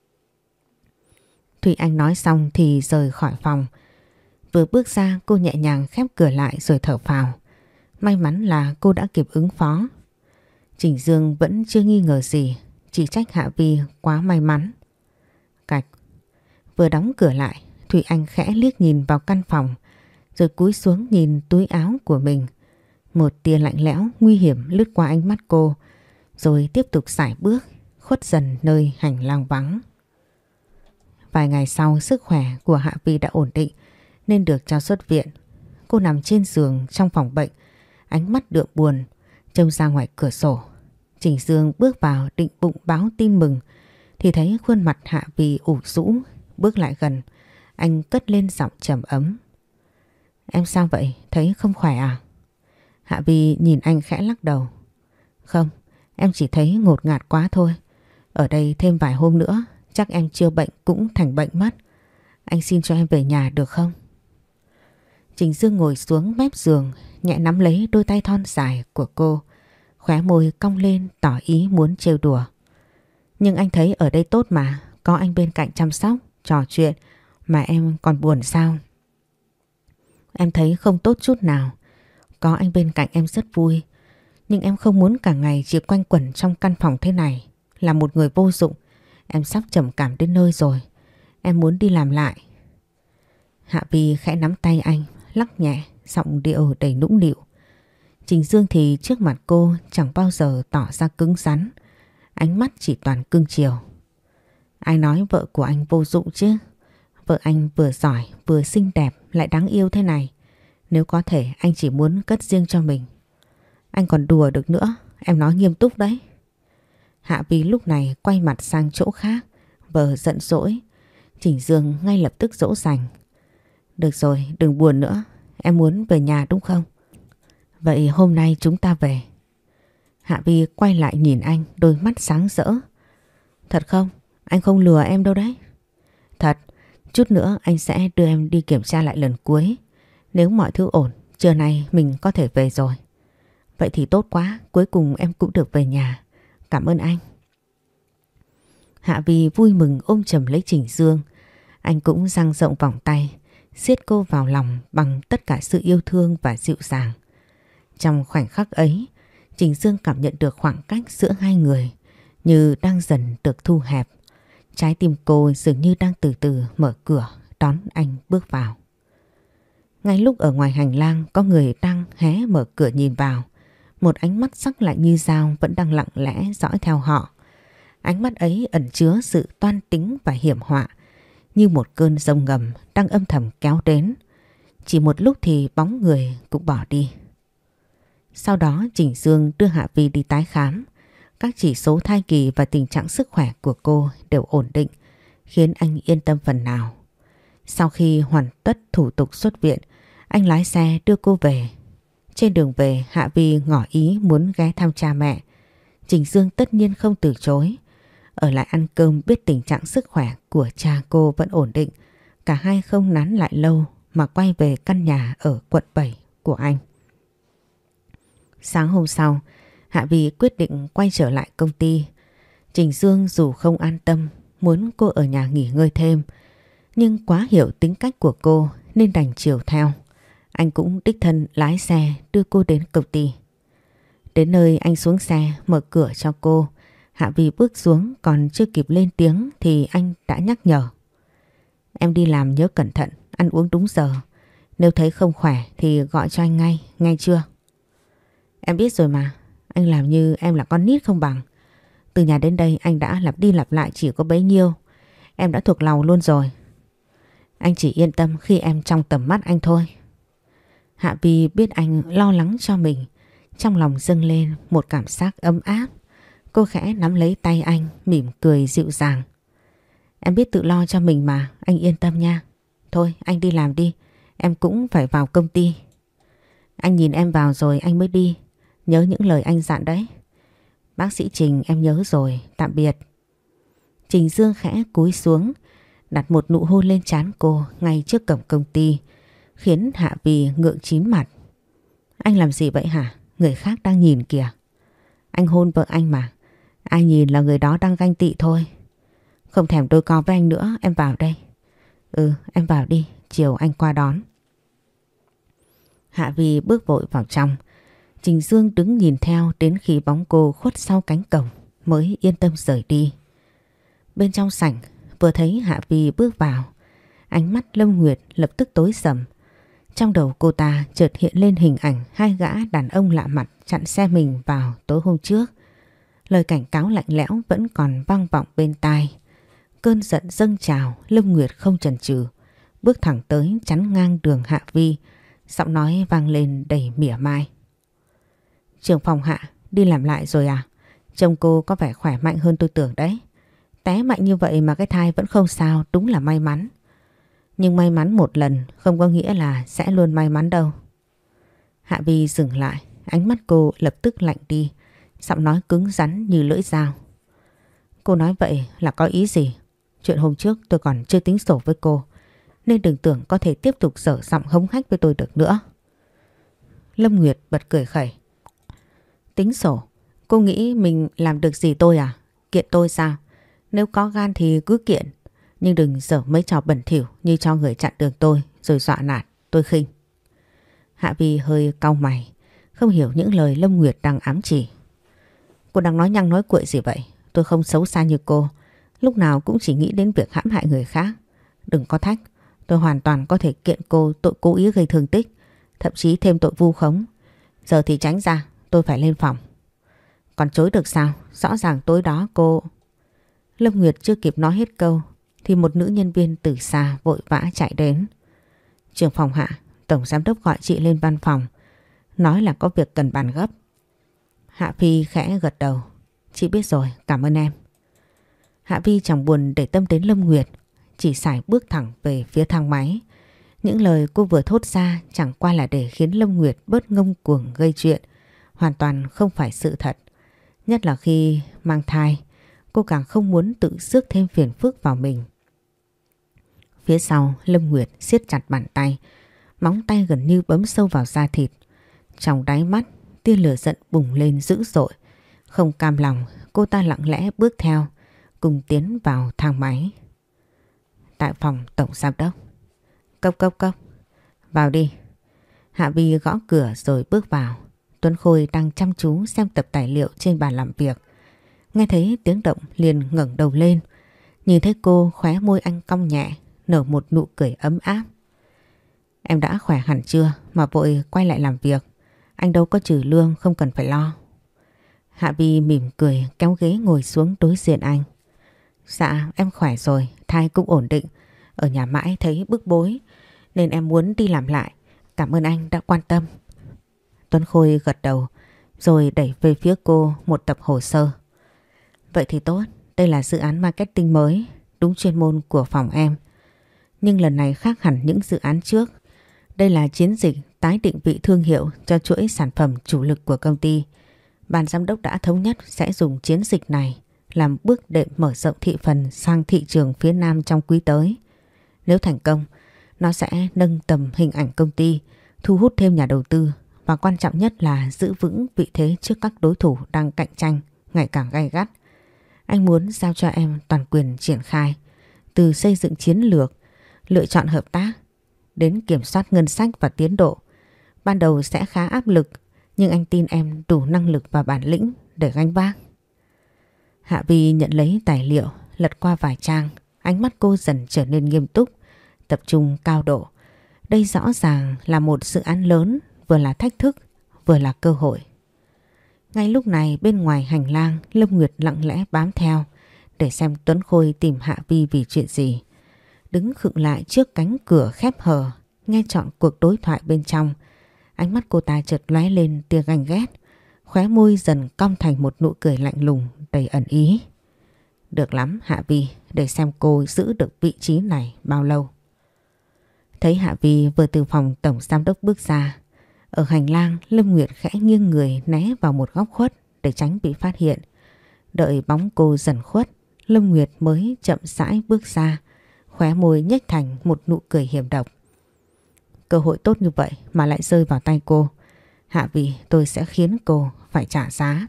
A: Thùy Anh nói xong thì rời khỏi phòng. Vừa bước ra cô nhẹ nhàng khép cửa lại rồi thở phào. May mắn là cô đã kịp ứng phó. Trình Dương vẫn chưa nghi ngờ gì, chỉ trách Hạ Vi quá may mắn. Cạch. Vừa đóng cửa lại, Thùy Anh khẽ liếc nhìn vào căn phòng, rồi cúi xuống nhìn túi áo của mình. Một tia lạnh lẽo nguy hiểm lướt qua ánh mắt cô, rồi tiếp tục sải bước, khuất dần nơi hành lang vắng. Vài ngày sau, sức khỏe của Hạ Vi đã ổn định nên được cho xuất viện. Cô nằm trên giường trong phòng bệnh, ánh mắt đượm buồn, trông ra ngoài cửa sổ. Trình Dương bước vào định bụng báo tin mừng thì thấy khuôn mặt Hạ Vi ủ rũ. Bước lại gần, anh cất lên giọng trầm ấm. Em sao vậy? Thấy không khỏe à? Hạ Vi nhìn anh khẽ lắc đầu. Không, em chỉ thấy ngột ngạt quá thôi. Ở đây thêm vài hôm nữa, chắc em chưa bệnh cũng thành bệnh mất. Anh xin cho em về nhà được không? Trình Dương ngồi xuống mép giường, nhẹ nắm lấy đôi tay thon dài của cô, khóe môi cong lên tỏ ý muốn trêu đùa. Nhưng anh thấy ở đây tốt mà, có anh bên cạnh chăm sóc, trò chuyện mà em còn buồn sao? Em thấy không tốt chút nào. Có anh bên cạnh em rất vui, nhưng em không muốn cả ngày chỉ quanh quẩn trong căn phòng thế này. Là một người vô dụng, em sắp trầm cảm đến nơi rồi. Em muốn đi làm lại. Hạ Vi khẽ nắm tay anh, lắc nhẹ, giọng điệu đầy nũng nịu. Trình Dương thì trước mặt cô chẳng bao giờ tỏ ra cứng rắn, ánh mắt chỉ toàn cưng chiều. Ai nói vợ của anh vô dụng chứ? Vợ anh vừa giỏi, vừa xinh đẹp, lại đáng yêu thế này. Nếu có thể anh chỉ muốn cất riêng cho mình. Anh còn đùa được nữa, em nói nghiêm túc đấy. Hạ Vi lúc này quay mặt sang chỗ khác, vờ giận dỗi. Trình Dương ngay lập tức dỗ dành. Được rồi, đừng buồn nữa, em muốn về nhà đúng không? Vậy hôm nay chúng ta về. Hạ Vi quay lại nhìn anh, đôi mắt sáng rỡ. Thật không? Anh không lừa em đâu đấy. Thật, chút nữa anh sẽ đưa em đi kiểm tra lại lần cuối. Nếu mọi thứ ổn, trưa nay mình có thể về rồi. Vậy thì tốt quá, cuối cùng em cũng được về nhà. Cảm ơn anh. Hạ Vi vui mừng ôm chầm lấy Trình Dương. Anh cũng dang rộng vòng tay, siết cô vào lòng bằng tất cả sự yêu thương và dịu dàng. Trong khoảnh khắc ấy, Trình Dương cảm nhận được khoảng cách giữa hai người như đang dần được thu hẹp. Trái tim cô dường như đang từ từ mở cửa đón anh bước vào. Ngay lúc ở ngoài hành lang có người đang hé mở cửa nhìn vào. Một ánh mắt sắc lạnh như dao vẫn đang lặng lẽ dõi theo họ. Ánh mắt ấy ẩn chứa sự toan tính và hiểm họa, như một cơn giông ngầm đang âm thầm kéo đến. Chỉ một lúc thì bóng người cũng bỏ đi. Sau đó Trình Dương đưa Hạ Vi đi tái khám. Các chỉ số thai kỳ và tình trạng sức khỏe của cô đều ổn định, khiến anh yên tâm phần nào. Sau khi hoàn tất thủ tục xuất viện, anh lái xe đưa cô về. Trên đường về, Hạ Vi ngỏ ý muốn ghé thăm cha mẹ. Trình Dương tất nhiên không từ chối. Ở lại ăn cơm biết tình trạng sức khỏe của cha cô vẫn ổn định. Cả hai không nán lại lâu mà quay về căn nhà ở quận 7 của anh. Sáng hôm sau, Hạ Vi quyết định quay trở lại công ty. Trình Dương dù không an tâm, muốn cô ở nhà nghỉ ngơi thêm, nhưng quá hiểu tính cách của cô nên đành chiều theo. Anh cũng đích thân lái xe đưa cô đến công ty. Đến nơi anh xuống xe mở cửa cho cô. Hạ Vi bước xuống còn chưa kịp lên tiếng thì anh đã nhắc nhở. Em đi làm nhớ cẩn thận, ăn uống đúng giờ. Nếu thấy không khỏe thì gọi cho anh ngay, nghe chưa? Em biết rồi mà, anh làm như em là con nít không bằng. Từ nhà đến đây anh đã lặp đi lặp lại chỉ có bấy nhiêu. Em đã thuộc lòng luôn rồi. Anh chỉ yên tâm khi em trong tầm mắt anh thôi. Hạ Vi biết anh lo lắng cho mình. Trong lòng dâng lên một cảm giác ấm áp. Cô khẽ nắm lấy tay anh, mỉm cười dịu dàng. Em biết tự lo cho mình mà, anh yên tâm nha. Thôi anh đi làm đi, em cũng phải vào công ty. Anh nhìn em vào rồi anh mới đi. Nhớ những lời anh dặn đấy. Bác sĩ Trình em nhớ rồi, tạm biệt. Trình Dương khẽ cúi xuống, đặt một nụ hôn lên trán cô ngay trước cổng công ty, khiến Hạ Vi ngượng chín mặt. Anh làm gì vậy hả? Người khác đang nhìn kìa. Anh hôn vợ anh mà, ai nhìn là người đó đang ganh tị thôi. Không thèm đôi co với anh nữa, em vào đây. Ừ, em vào đi, chiều anh qua đón. Hạ Vi bước vội vào trong. Trình Dương đứng nhìn theo đến khi bóng cô khuất sau cánh cổng mới yên tâm rời đi. Bên trong sảnh vừa thấy Hạ Vi bước vào, ánh mắt Lâm Nguyệt lập tức tối sầm. Trong đầu cô ta chợt hiện lên hình ảnh hai gã đàn ông lạ mặt chặn xe mình vào tối hôm trước. Lời cảnh cáo lạnh lẽo vẫn còn vang vọng bên tai. Cơn giận dâng trào, Lâm Nguyệt không chần chừ, bước thẳng tới chắn ngang đường Hạ Vi, giọng nói vang lên đầy mỉa mai. Trưởng phòng Hạ, đi làm lại rồi à? Trông cô có vẻ khỏe mạnh hơn tôi tưởng đấy. Té mạnh như vậy mà cái thai vẫn không sao, đúng là may mắn. Nhưng may mắn một lần không có nghĩa là sẽ luôn may mắn đâu. Hạ Vi dừng lại, ánh mắt cô lập tức lạnh đi, giọng nói cứng rắn như lưỡi dao. Cô nói vậy là có ý gì? Chuyện hôm trước tôi còn chưa tính sổ với cô, nên đừng tưởng có thể tiếp tục dở giọng hống hách với tôi được nữa. Lâm Nguyệt bật cười khẩy. Tính sổ? Cô nghĩ mình làm được gì tôi à? Kiện tôi sao? Nếu có gan thì cứ kiện, nhưng đừng dở mấy trò bẩn thỉu như cho người chặn đường tôi rồi dọa nạt, tôi khinh. Hạ Vi hơi cau mày, không hiểu những lời Lâm Nguyệt đang ám chỉ. Cô đang nói nhăng nói cuội gì vậy? Tôi không xấu xa như cô, lúc nào cũng chỉ nghĩ đến việc hãm hại người khác. Đừng có thách, tôi hoàn toàn có thể kiện cô tội cố ý gây thương tích, thậm chí thêm tội vu khống. Giờ thì tránh ra, tôi phải lên phòng. Còn chối được sao? Rõ ràng tối đó cô... Lâm Nguyệt chưa kịp nói hết câu thì một nữ nhân viên từ xa vội vã chạy đến. Trưởng phòng Hạ, tổng giám đốc gọi chị lên văn phòng, nói là có việc cần bàn gấp. Hạ Phi khẽ gật đầu. Chị biết rồi, cảm ơn em. Hạ Vi chẳng buồn để tâm đến Lâm Nguyệt, chỉ sải bước thẳng về phía thang máy. Những lời cô vừa thốt ra chẳng qua là để khiến Lâm Nguyệt bớt ngông cuồng gây chuyện, hoàn toàn không phải sự thật. Nhất là khi mang thai, cô càng không muốn tự rước thêm phiền phức vào mình. Phía sau, Lâm Nguyệt siết chặt bàn tay, móng tay gần như bấm sâu vào da thịt. Trong đáy mắt, tia lửa giận bùng lên dữ dội. Không cam lòng, cô ta lặng lẽ bước theo, cùng tiến vào thang máy. Tại phòng tổng giám đốc. Cốc cốc cốc. Vào đi. Hạ Vi gõ cửa rồi bước vào. Tuấn Khôi đang chăm chú xem tập tài liệu trên bàn làm việc. Nghe thấy tiếng động liền ngẩng đầu lên. Nhìn thấy cô, khóe môi anh cong nhẹ, nở một nụ cười ấm áp. Em đã khỏe hẳn chưa mà vội quay lại làm việc? Anh đâu có trừ lương, không cần phải lo. Hạ Vi mỉm cười kéo ghế ngồi xuống đối diện anh. Dạ em khỏe rồi, thai cũng ổn định. Ở nhà mãi thấy bức bối nên em muốn đi làm lại. Cảm ơn anh đã quan tâm. Tuấn Khôi gật đầu rồi đẩy về phía cô một tập hồ sơ. Vậy thì tốt, đây là dự án marketing mới, đúng chuyên môn của phòng em. Nhưng lần này khác hẳn những dự án trước. Đây là chiến dịch tái định vị thương hiệu cho chuỗi sản phẩm chủ lực của công ty. Ban giám đốc đã thống nhất sẽ dùng chiến dịch này làm bước đệm mở rộng thị phần sang thị trường phía Nam trong quý tới. Nếu thành công, nó sẽ nâng tầm hình ảnh công ty, thu hút thêm nhà đầu tư và quan trọng nhất là giữ vững vị thế trước các đối thủ đang cạnh tranh ngày càng gay gắt. Anh muốn giao cho em toàn quyền triển khai, từ xây dựng chiến lược, lựa chọn hợp tác, đến kiểm soát ngân sách và tiến độ. Ban đầu sẽ khá áp lực, nhưng anh tin em đủ năng lực và bản lĩnh để gánh vác. Hạ Vi nhận lấy tài liệu, lật qua vài trang, ánh mắt cô dần trở nên nghiêm túc, tập trung cao độ. Đây rõ ràng là một dự án lớn, vừa là thách thức, vừa là cơ hội. Ngay lúc này bên ngoài hành lang, Lâm Nguyệt lặng lẽ bám theo để xem Tuấn Khôi tìm Hạ Vi vì chuyện gì. Đứng khựng lại trước cánh cửa khép hờ, nghe trọn cuộc đối thoại bên trong. Ánh mắt cô ta chợt lóe lên tia ganh ghét, khóe môi dần cong thành một nụ cười lạnh lùng đầy ẩn ý. Được lắm Hạ Vi, để xem cô giữ được vị trí này bao lâu. Thấy Hạ Vi vừa từ phòng tổng giám đốc bước ra, ở hành lang Lâm Nguyệt khẽ nghiêng người né vào một góc khuất để tránh bị phát hiện. Đợi bóng cô dần khuất, Lâm Nguyệt mới chậm rãi bước ra, khóe môi nhếch thành một nụ cười hiểm độc. Cơ hội tốt như vậy mà lại rơi vào tay cô. Hạ Vi, tôi sẽ khiến cô phải trả giá.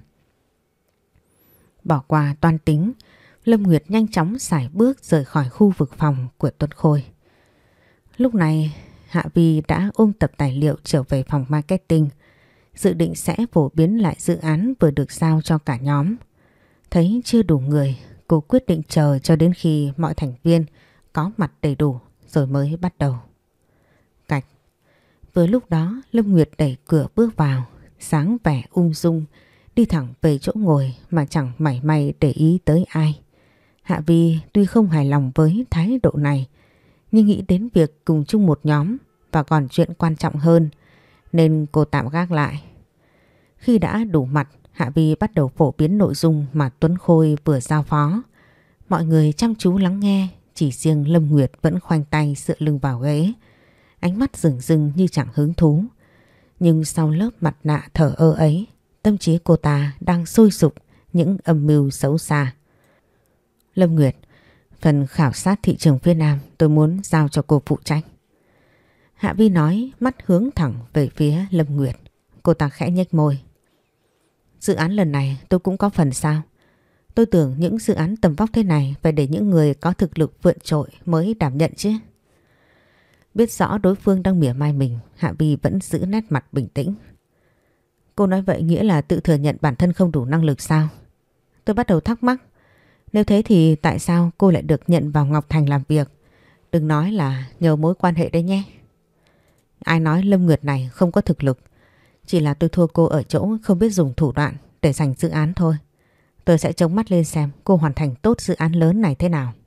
A: Bỏ qua toan tính, Lâm Nguyệt nhanh chóng sải bước rời khỏi khu vực phòng của Tuấn Khôi. Lúc này Hạ Vi đã ôm tập tài liệu trở về phòng marketing, dự định sẽ phổ biến lại dự án vừa được giao cho cả nhóm. Thấy chưa đủ người, cô quyết định chờ cho đến khi mọi thành viên có mặt đầy đủ rồi mới bắt đầu. Cạch. Vừa lúc đó Lâm Nguyệt đẩy cửa bước vào, sáng vẻ ung dung, đi thẳng về chỗ ngồi mà chẳng mảy may để ý tới ai. Hạ Vi tuy không hài lòng với thái độ này, nhưng nghĩ đến việc cùng chung một nhóm và còn chuyện quan trọng hơn nên cô tạm gác lại. Khi đã đủ mặt, Hạ Vi bắt đầu phổ biến nội dung mà Tuấn Khôi vừa giao phó. Mọi người chăm chú lắng nghe, chỉ riêng Lâm Nguyệt vẫn khoanh tay dựa lưng vào ghế, ánh mắt rừng rừng như chẳng hứng thú. Nhưng sau lớp mặt nạ thờ ơ ấy, tâm trí cô ta đang sôi sục những âm mưu xấu xa. Lâm Nguyệt, phần khảo sát thị trường phía Nam tôi muốn giao cho cô phụ trách. Hạ Vi nói, mắt hướng thẳng về phía Lâm Nguyệt. Cô ta khẽ nhếch môi. Dự án lần này tôi cũng có phần sao? Tôi tưởng những dự án tầm vóc thế này phải để những người có thực lực vượt trội mới đảm nhận chứ. Biết rõ đối phương đang mỉa mai mình, Hạ Vi vẫn giữ nét mặt bình tĩnh. Cô nói vậy nghĩa là tự thừa nhận bản thân không đủ năng lực sao? Tôi bắt đầu thắc mắc. Nếu thế thì tại sao cô lại được nhận vào Ngọc Thành làm việc? Đừng nói là nhờ mối quan hệ đấy nhé. Ai nói Lâm Nguyệt này không có thực lực. Chỉ là tôi thua cô ở chỗ không biết dùng thủ đoạn để giành dự án thôi. Tôi sẽ chống mắt lên xem cô hoàn thành tốt dự án lớn này thế nào.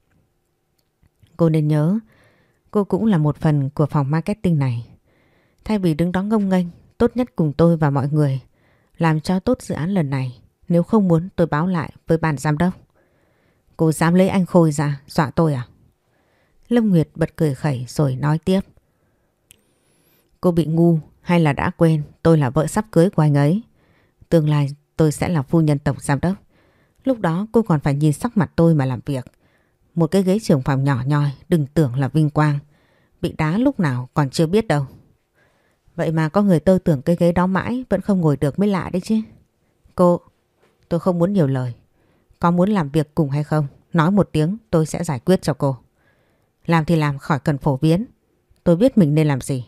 A: Cô nên nhớ, cô cũng là một phần của phòng marketing này. Thay vì đứng đó ngông nghênh, tốt nhất cùng tôi và mọi người làm cho tốt dự án lần này Nếu không muốn tôi báo lại với ban giám đốc. Cô dám lấy anh Khôi ra dọa tôi à? Lâm Nguyệt bật cười khẩy rồi nói tiếp. Cô bị ngu hay là đã quên tôi là vợ sắp cưới của anh ấy? Tương lai tôi sẽ là phu nhân tổng giám đốc. Lúc đó cô còn phải nhìn sắc mặt tôi mà làm việc. Một cái ghế trưởng phòng nhỏ nhoi đừng tưởng là vinh quang. Bị đá lúc nào còn chưa biết đâu. Vậy mà có người tơ tưởng cái ghế đó mãi vẫn không ngồi được mới lạ đấy chứ. Tôi không muốn nhiều lời. Có muốn làm việc cùng hay không? Nói một tiếng tôi sẽ giải quyết cho cô. Làm thì làm, khỏi cần phổ biến. Tôi biết mình nên làm gì.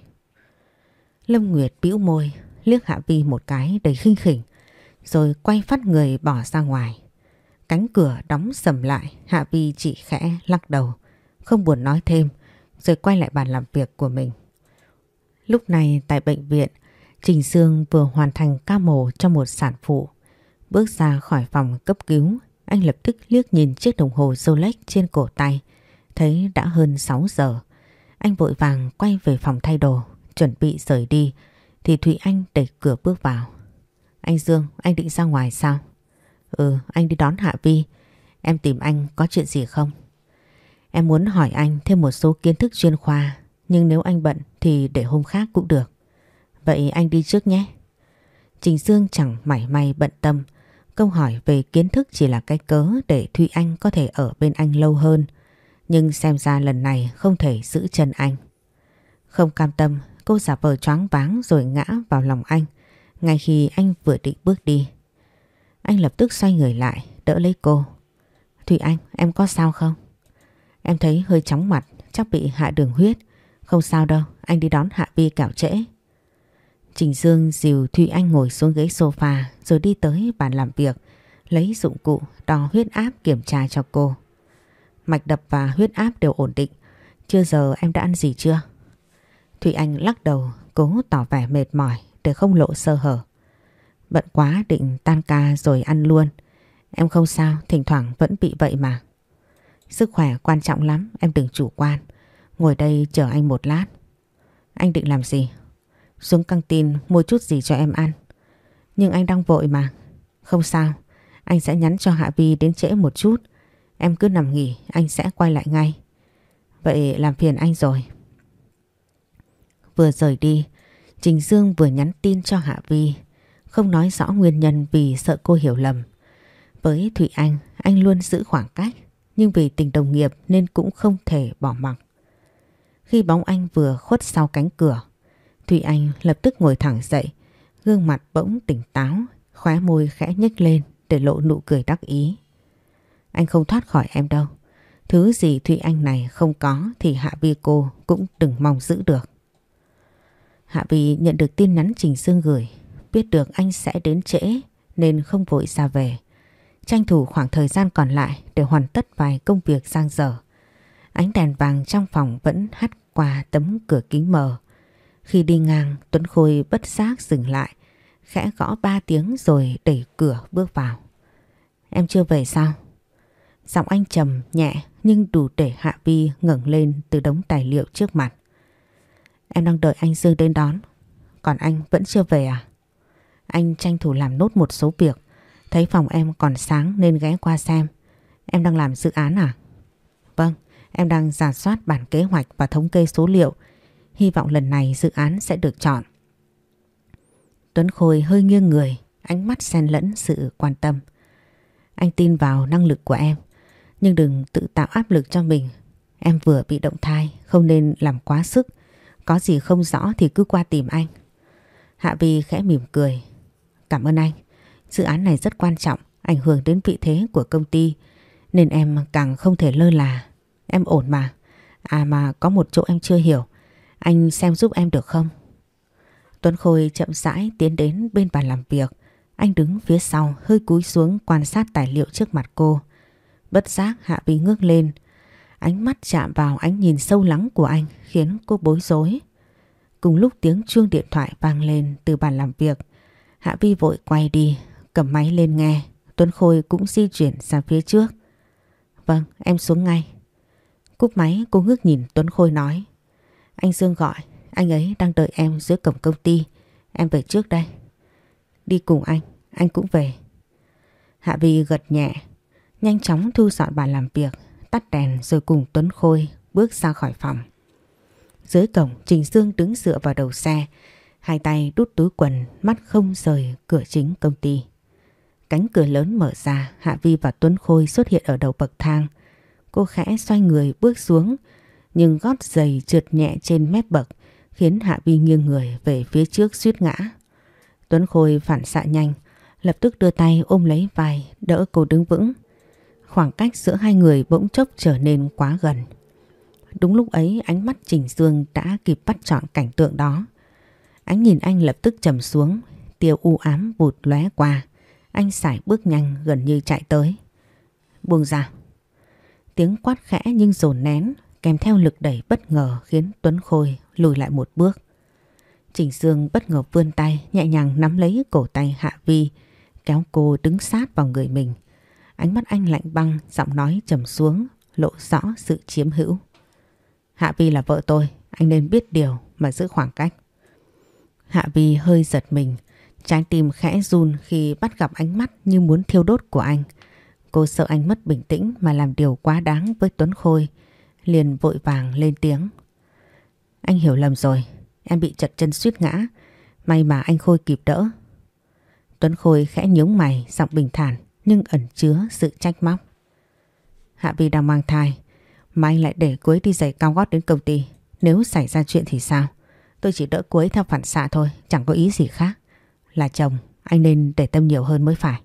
A: Lâm Nguyệt bĩu môi, liếc Hạ Vi một cái đầy khinh khỉnh, rồi quay phát người bỏ ra ngoài. Cánh cửa đóng sầm lại, Hạ Vi chỉ khẽ lắc đầu, không buồn nói thêm, rồi quay lại bàn làm việc của mình. Lúc này tại bệnh viện, Trình Dương vừa hoàn thành ca mổ cho một sản phụ. Bước ra khỏi phòng cấp cứu, anh lập tức liếc nhìn chiếc đồng hồ Rolex trên cổ tay, thấy đã hơn 6 giờ. Anh vội vàng quay về phòng thay đồ, chuẩn bị rời đi, thì Thụy Anh đẩy cửa bước vào. Anh Dương, anh định ra ngoài sao? Ừ, anh đi đón Hạ Vi. Em tìm anh có chuyện gì không? Em muốn hỏi anh thêm một số kiến thức chuyên khoa, nhưng nếu anh bận thì để hôm khác cũng được. Vậy anh đi trước nhé. Trình Dương chẳng mảy may bận tâm. Câu hỏi về kiến thức chỉ là cái cớ để Thụy Anh có thể ở bên anh lâu hơn. Nhưng xem ra lần này không thể giữ chân anh. Không cam tâm, cô giả vờ choáng váng rồi ngã vào lòng anh, ngay khi anh vừa định bước đi. Anh lập tức xoay người lại, đỡ lấy cô. Thụy Anh, em có sao không? Em thấy hơi chóng mặt, chắc bị hạ đường huyết. Không sao đâu, anh đi đón Hạ Vi kẻo trễ. Trình Dương dìu Thụy Anh ngồi xuống ghế sofa rồi đi tới bàn làm việc, lấy dụng cụ đo huyết áp kiểm tra cho cô. Mạch đập và huyết áp đều ổn định. Chưa giờ em đã ăn gì chưa? Thụy Anh lắc đầu, cố tỏ vẻ mệt mỏi để không lộ sơ hở. Bận quá định tan ca rồi ăn luôn. Em không sao, thỉnh thoảng vẫn bị vậy mà. Sức khỏe quan trọng lắm, em đừng chủ quan. Ngồi đây chờ anh một lát. Anh định làm gì? Xuống căng tin mua chút gì cho em ăn. Nhưng anh đang vội mà. Không sao, anh sẽ nhắn cho Hạ Vi đến trễ một chút. Em cứ nằm nghỉ, anh sẽ quay lại ngay. Vậy làm phiền anh rồi. Vừa rời đi, Trình Dương vừa nhắn tin cho Hạ Vi, không nói rõ nguyên nhân vì sợ cô hiểu lầm. Với Thụy anh luôn giữ khoảng cách, nhưng vì tình đồng nghiệp nên cũng không thể bỏ mặc. Khi bóng anh vừa khuất sau cánh cửa, Thụy Anh lập tức ngồi thẳng dậy, gương mặt bỗng tỉnh táo, khóe môi khẽ nhếch lên để lộ nụ cười đắc ý. Anh không thoát khỏi em đâu. Thứ gì Thụy Anh này không có thì Hạ Vi cô cũng đừng mong giữ được. Hạ Vi nhận được tin nhắn Trình Dương gửi, biết được anh sẽ đến trễ nên không vội ra về. Tranh thủ khoảng thời gian còn lại để hoàn tất vài công việc dang dở. Ánh đèn vàng trong phòng vẫn hắt qua tấm cửa kính mờ. Khi đi ngang, Tuấn Khôi bất giác dừng lại, khẽ gõ 3 tiếng rồi đẩy cửa bước vào. Em chưa về sao? Giọng anh trầm nhẹ nhưng đủ để Hạ Vi ngẩng lên từ đống tài liệu trước mặt. Em đang đợi anh Dương đến đón. Còn anh vẫn chưa về à? Anh tranh thủ làm nốt một số việc, thấy phòng em còn sáng nên ghé qua xem. Em đang làm dự án à? Vâng, em đang rà soát bản kế hoạch và thống kê số liệu. Hy vọng lần này dự án sẽ được chọn. Tuấn Khôi hơi nghiêng người, ánh mắt xen lẫn sự quan tâm. Anh tin vào năng lực của em, nhưng đừng tự tạo áp lực cho mình. Em vừa bị động thai, không nên làm quá sức. Có gì không rõ thì cứ qua tìm anh. Hạ Vi khẽ mỉm cười. Cảm ơn anh. Dự án này rất quan trọng, ảnh hưởng đến vị thế của công ty, nên em càng không thể lơ là. Em ổn mà. À mà có một chỗ em chưa hiểu, anh xem giúp em được không? Tuấn Khôi chậm rãi tiến đến bên bàn làm việc. Anh đứng phía sau hơi cúi xuống quan sát tài liệu trước mặt cô. Bất giác Hạ Vi ngước lên. Ánh mắt chạm vào ánh nhìn sâu lắng của anh khiến cô bối rối. Cùng lúc tiếng chuông điện thoại vang lên từ bàn làm việc, Hạ Vi vội quay đi, cầm máy lên nghe. Tuấn Khôi cũng di chuyển ra phía trước. Vâng, em xuống ngay. Cúp máy cô ngước nhìn Tuấn Khôi nói. Anh Dương gọi, anh ấy đang đợi em dưới cổng công ty. Em về trước đây. Đi cùng anh cũng về. Hạ Vi gật nhẹ, nhanh chóng thu dọn bàn làm việc, tắt đèn rồi cùng Tuấn Khôi bước ra khỏi phòng. Dưới cổng, Trình Dương đứng dựa vào đầu xe, hai tay đút túi quần, mắt không rời cửa chính công ty. Cánh cửa lớn mở ra, Hạ Vi và Tuấn Khôi xuất hiện ở đầu bậc thang. Cô khẽ xoay người bước xuống, nhưng gót giày trượt nhẹ trên mép bậc khiến Hạ Vi nghiêng người về phía trước suýt ngã. Tuấn Khôi phản xạ nhanh, lập tức đưa tay ôm lấy vai đỡ cô đứng vững. Khoảng cách giữa hai người bỗng chốc trở nên quá gần. Đúng lúc ấy ánh mắt Trình Dương đã kịp bắt chọn cảnh tượng đó. Ánh nhìn anh lập tức trầm xuống, tia u ám vụt lóe qua. Anh sải bước nhanh gần như chạy tới. Buông ra. Tiếng quát khẽ nhưng dồn nén, kèm theo lực đẩy bất ngờ khiến Tuấn Khôi lùi lại một bước. Trình Dương bất ngờ vươn tay nhẹ nhàng nắm lấy cổ tay Hạ Vi, kéo cô đứng sát vào người mình. Ánh mắt anh lạnh băng, giọng nói trầm xuống, lộ rõ sự chiếm hữu. Hạ Vi là vợ tôi, anh nên biết điều mà giữ khoảng cách. Hạ Vi hơi giật mình, trái tim khẽ run khi bắt gặp ánh mắt như muốn thiêu đốt của anh. Cô sợ anh mất bình tĩnh mà làm điều quá đáng với Tuấn Khôi, liền vội vàng lên tiếng. Anh hiểu lầm rồi, em bị trật chân suýt ngã, may mà anh Khôi kịp đỡ. Tuấn Khôi khẽ nhướng mày, giọng bình thản nhưng ẩn chứa sự trách móc. Hạ Vi đang mang thai, mà anh lại để cô ấy đi giày cao gót đến công ty. Nếu xảy ra chuyện thì sao? Tôi chỉ đỡ cô ấy theo phản xạ thôi, chẳng có ý gì khác. Là chồng, anh nên để tâm nhiều hơn mới phải.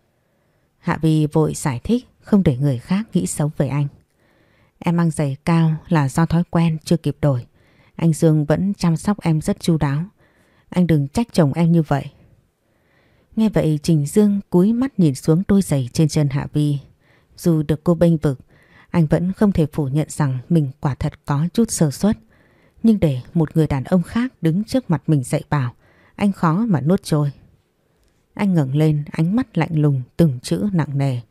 A: Hạ Vi vội giải thích, không để người khác nghĩ xấu về anh. Em mang giày cao là do thói quen chưa kịp đổi. Anh Dương vẫn chăm sóc em rất chu đáo. Anh đừng trách chồng em như vậy. Nghe vậy Trình Dương cúi mắt nhìn xuống đôi giày trên chân Hạ Vi. Dù được cô bênh vực, anh vẫn không thể phủ nhận rằng mình quả thật có chút sơ suất. Nhưng để một người đàn ông khác đứng trước mặt mình dạy bảo, anh khó mà nuốt trôi. Anh ngẩng lên, ánh mắt lạnh lùng, từng chữ nặng nề.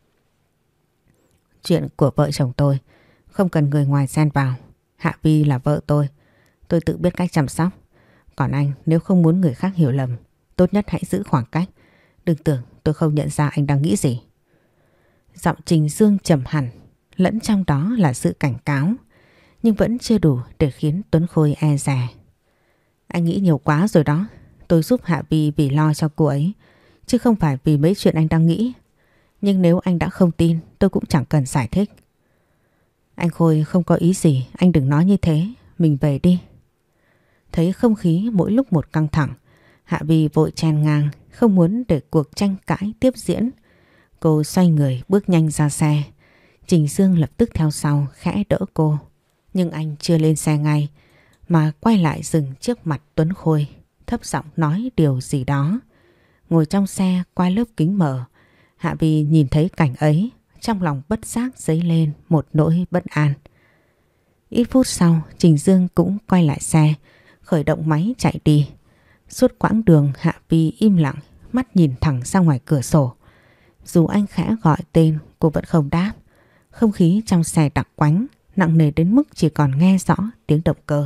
A: Chuyện của vợ chồng tôi không cần người ngoài xen vào. Hạ Vi là vợ tôi tự biết cách chăm sóc. Còn anh, nếu không muốn người khác hiểu lầm, tốt nhất hãy giữ khoảng cách. Đừng tưởng tôi không nhận ra anh đang nghĩ gì. Giọng Trình Dương trầm hẳn, lẫn trong đó là sự cảnh cáo, nhưng vẫn chưa đủ để khiến Tuấn Khôi e dè. Anh nghĩ nhiều quá rồi đó. Tôi giúp Hạ Vi vì lo cho cô ấy, chứ không phải vì mấy chuyện anh đang nghĩ. Nhưng nếu anh đã không tin, tôi cũng chẳng cần giải thích. Anh Khôi không có ý gì, anh đừng nói như thế. Mình về đi. Thấy không khí mỗi lúc một căng thẳng, Hạ Vi vội chen ngang, không muốn để cuộc tranh cãi tiếp diễn. Cô xoay người bước nhanh ra xe. Trình Dương lập tức theo sau khẽ đỡ cô. Nhưng anh chưa lên xe ngay mà quay lại dừng trước mặt Tuấn Khôi, thấp giọng nói điều gì đó. Ngồi trong xe qua lớp kính mở, Hạ Vi nhìn thấy cảnh ấy, trong lòng bất giác dấy lên một nỗi bất an. Ít phút sau, Trình Dương cũng quay lại xe, khởi động máy chạy đi. Suốt quãng đường Hạ Vi im lặng, mắt nhìn thẳng ra ngoài cửa sổ. Dù anh khẽ gọi tên, cô vẫn không đáp. Không khí trong xe đặc quánh, nặng nề đến mức chỉ còn nghe rõ tiếng động cơ.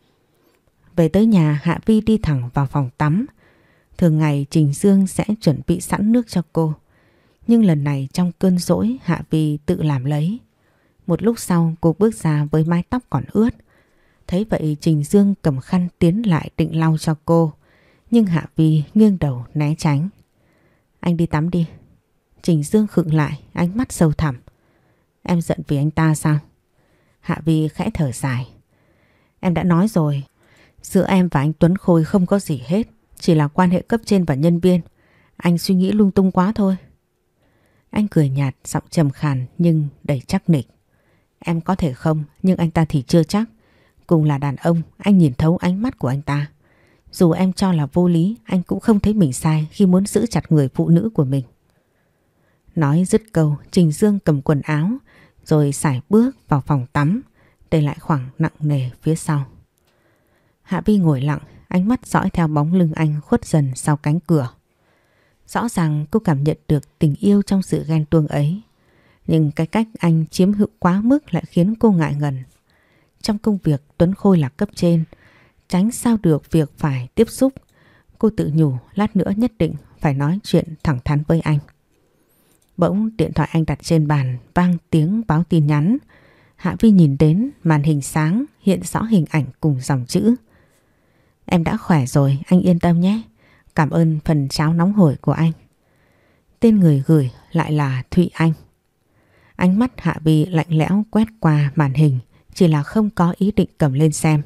A: Về tới nhà, Hạ Vi đi thẳng vào phòng tắm. Thường ngày Trình Dương sẽ chuẩn bị sẵn nước cho cô. Nhưng lần này trong cơn dỗi, Hạ Vi tự làm lấy. Một lúc sau cô bước ra với mái tóc còn ướt. Thấy vậy Trình Dương cầm khăn tiến lại định lau cho cô. Nhưng Hạ Vi nghiêng đầu né tránh. Anh đi tắm đi. Trình Dương khựng lại, ánh mắt sâu thẳm. Em giận vì anh ta sao? Hạ Vi khẽ thở dài. Em đã nói rồi, giữa em và anh Tuấn Khôi không có gì hết, chỉ là quan hệ cấp trên và nhân viên. Anh suy nghĩ lung tung quá thôi. Anh cười nhạt, giọng trầm khàn nhưng đầy chắc nịch. Em có thể không, nhưng anh ta thì chưa chắc. Cùng là đàn ông, anh nhìn thấu ánh mắt của anh ta. Dù em cho là vô lý, anh cũng không thấy mình sai khi muốn giữ chặt người phụ nữ của mình. Nói dứt câu, Trình Dương cầm quần áo rồi sải bước vào phòng tắm, để lại khoảng nặng nề phía sau. Hạ Vi ngồi lặng, ánh mắt dõi theo bóng lưng anh khuất dần sau cánh cửa. Rõ ràng cô cảm nhận được tình yêu trong sự ghen tuông ấy, nhưng cái cách anh chiếm hữu quá mức lại khiến cô ngại ngần. Trong công việc Tuấn Khôi là cấp trên, tránh sao được việc phải tiếp xúc. Cô tự nhủ lát nữa nhất định phải nói chuyện thẳng thắn với anh. Bỗng điện thoại anh đặt trên bàn vang tiếng báo tin nhắn. Hạ Vi nhìn đến màn hình sáng hiện rõ hình ảnh cùng dòng chữ: Em đã khỏe rồi, anh yên tâm nhé. Cảm ơn phần cháo nóng hổi của anh. Tên người gửi lại là Thụy Anh. Ánh mắt Hạ Vi lạnh lẽo quét qua màn hình, chỉ là không có ý định cầm lên xem.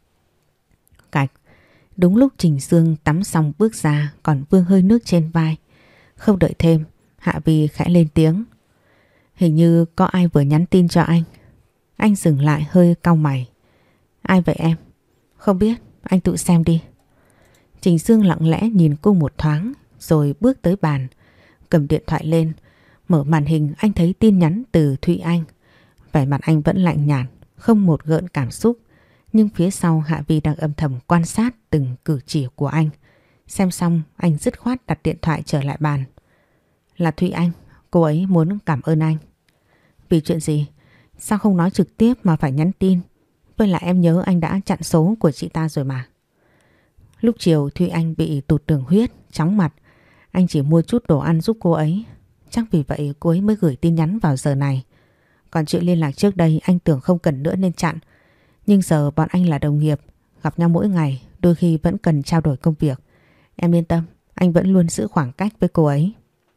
A: Cạch. Đúng lúc Trình Dương tắm xong bước ra còn vương hơi nước trên vai. Không đợi thêm, Hạ Vi khẽ lên tiếng: Hình như có ai vừa nhắn tin cho anh. Anh dừng lại hơi cau mày. Ai vậy em? Không biết, anh tự xem đi. Trình Dương lặng lẽ nhìn cô một thoáng rồi bước tới bàn, cầm điện thoại lên. Mở màn hình anh thấy tin nhắn từ Thụy Anh. Vẻ mặt anh vẫn lạnh nhạt, không một gợn cảm xúc. Nhưng phía sau Hạ Vi đang âm thầm quan sát từng cử chỉ của anh. Xem xong anh dứt khoát đặt điện thoại trở lại bàn. Là Thụy Anh, cô ấy muốn cảm ơn anh. Vì chuyện gì? Sao không nói trực tiếp mà phải nhắn tin? Với lại em nhớ anh đã chặn số của chị ta rồi mà. Lúc chiều Thụy Anh bị tụt đường huyết, chóng mặt. Anh chỉ mua chút đồ ăn giúp cô ấy. Chắc vì vậy cô ấy mới gửi tin nhắn vào giờ này. Còn chuyện liên lạc trước đây anh tưởng không cần nữa nên chặn. Nhưng giờ bọn anh là đồng nghiệp, gặp nhau mỗi ngày, đôi khi vẫn cần trao đổi công việc. Em yên tâm, anh vẫn luôn giữ khoảng cách với cô ấy.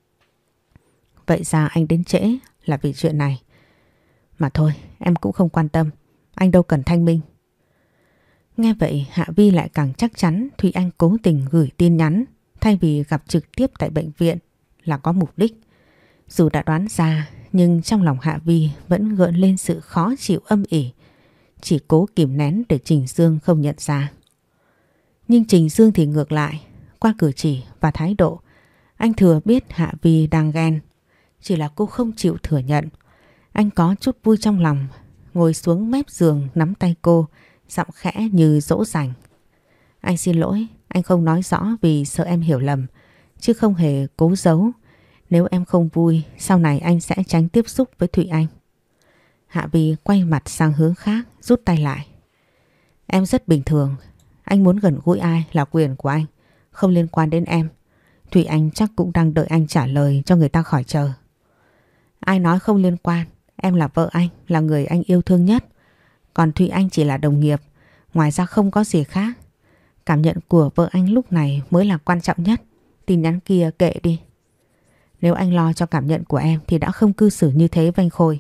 A: Vậy ra anh đến trễ là vì chuyện này. Mà thôi, em cũng không quan tâm, anh đâu cần thanh minh. Nghe vậy Hạ Vi lại càng chắc chắn Thụy Anh cố tình gửi tin nhắn thay vì gặp trực tiếp tại bệnh viện là có mục đích. Dù đã đoán ra nhưng trong lòng Hạ Vi vẫn gợn lên sự khó chịu âm ỉ, chỉ cố kìm nén để Trình Dương không nhận ra. Nhưng Trình Dương thì ngược lại, qua cử chỉ và thái độ, anh thừa biết Hạ Vi đang ghen. Chỉ là cô không chịu thừa nhận. Anh có chút vui trong lòng, ngồi xuống mép giường nắm tay cô, giọng khẽ như dỗ dành. Anh xin lỗi, anh không nói rõ vì sợ em hiểu lầm, chứ không hề cố giấu. Nếu em không vui, sau này anh sẽ tránh tiếp xúc với Thụy Anh. Hạ Vi quay mặt sang hướng khác, rút tay lại. Em rất bình thường, anh muốn gần gũi ai là quyền của anh, không liên quan đến em. Thụy Anh chắc cũng đang đợi anh trả lời cho người ta khỏi chờ. Ai nói không liên quan, em là vợ anh, là người anh yêu thương nhất. Còn Thụy Anh chỉ là đồng nghiệp, ngoài ra không có gì khác. Cảm nhận của vợ anh lúc này mới là quan trọng nhất. Tin nhắn kia kệ đi. Nếu anh lo cho cảm nhận của em thì đã không cư xử như thế với anh Khôi.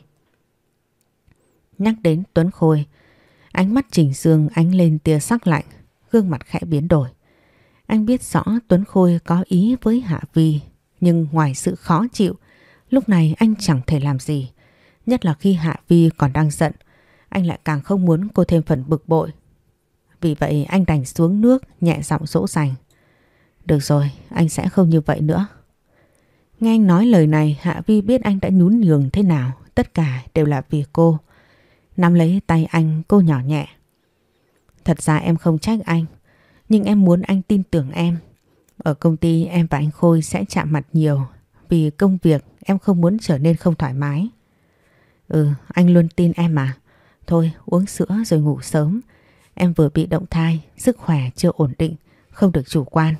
A: Nhắc đến Tuấn Khôi, ánh mắt Trình Dương ánh lên tia sắc lạnh, gương mặt khẽ biến đổi. Anh biết rõ Tuấn Khôi có ý với Hạ Vi, nhưng ngoài sự khó chịu, lúc này anh chẳng thể làm gì. Nhất là khi Hạ Vi còn đang giận, anh lại càng không muốn cô thêm phần bực bội. Vì vậy anh đành xuống nước nhẹ giọng dỗ dành. Được rồi, anh sẽ không như vậy nữa. Nghe anh nói lời này, Hạ Vi biết anh đã nhún nhường thế nào, tất cả đều là vì cô. Nắm lấy tay anh, cô nhỏ nhẹ. Thật ra em không trách anh, nhưng em muốn anh tin tưởng em. Ở công ty em và anh Khôi sẽ chạm mặt nhiều, vì công việc em không muốn trở nên không thoải mái. Anh luôn tin em mà. Thôi uống sữa rồi ngủ sớm. Em vừa bị động thai, sức khỏe chưa ổn định, không được chủ quan.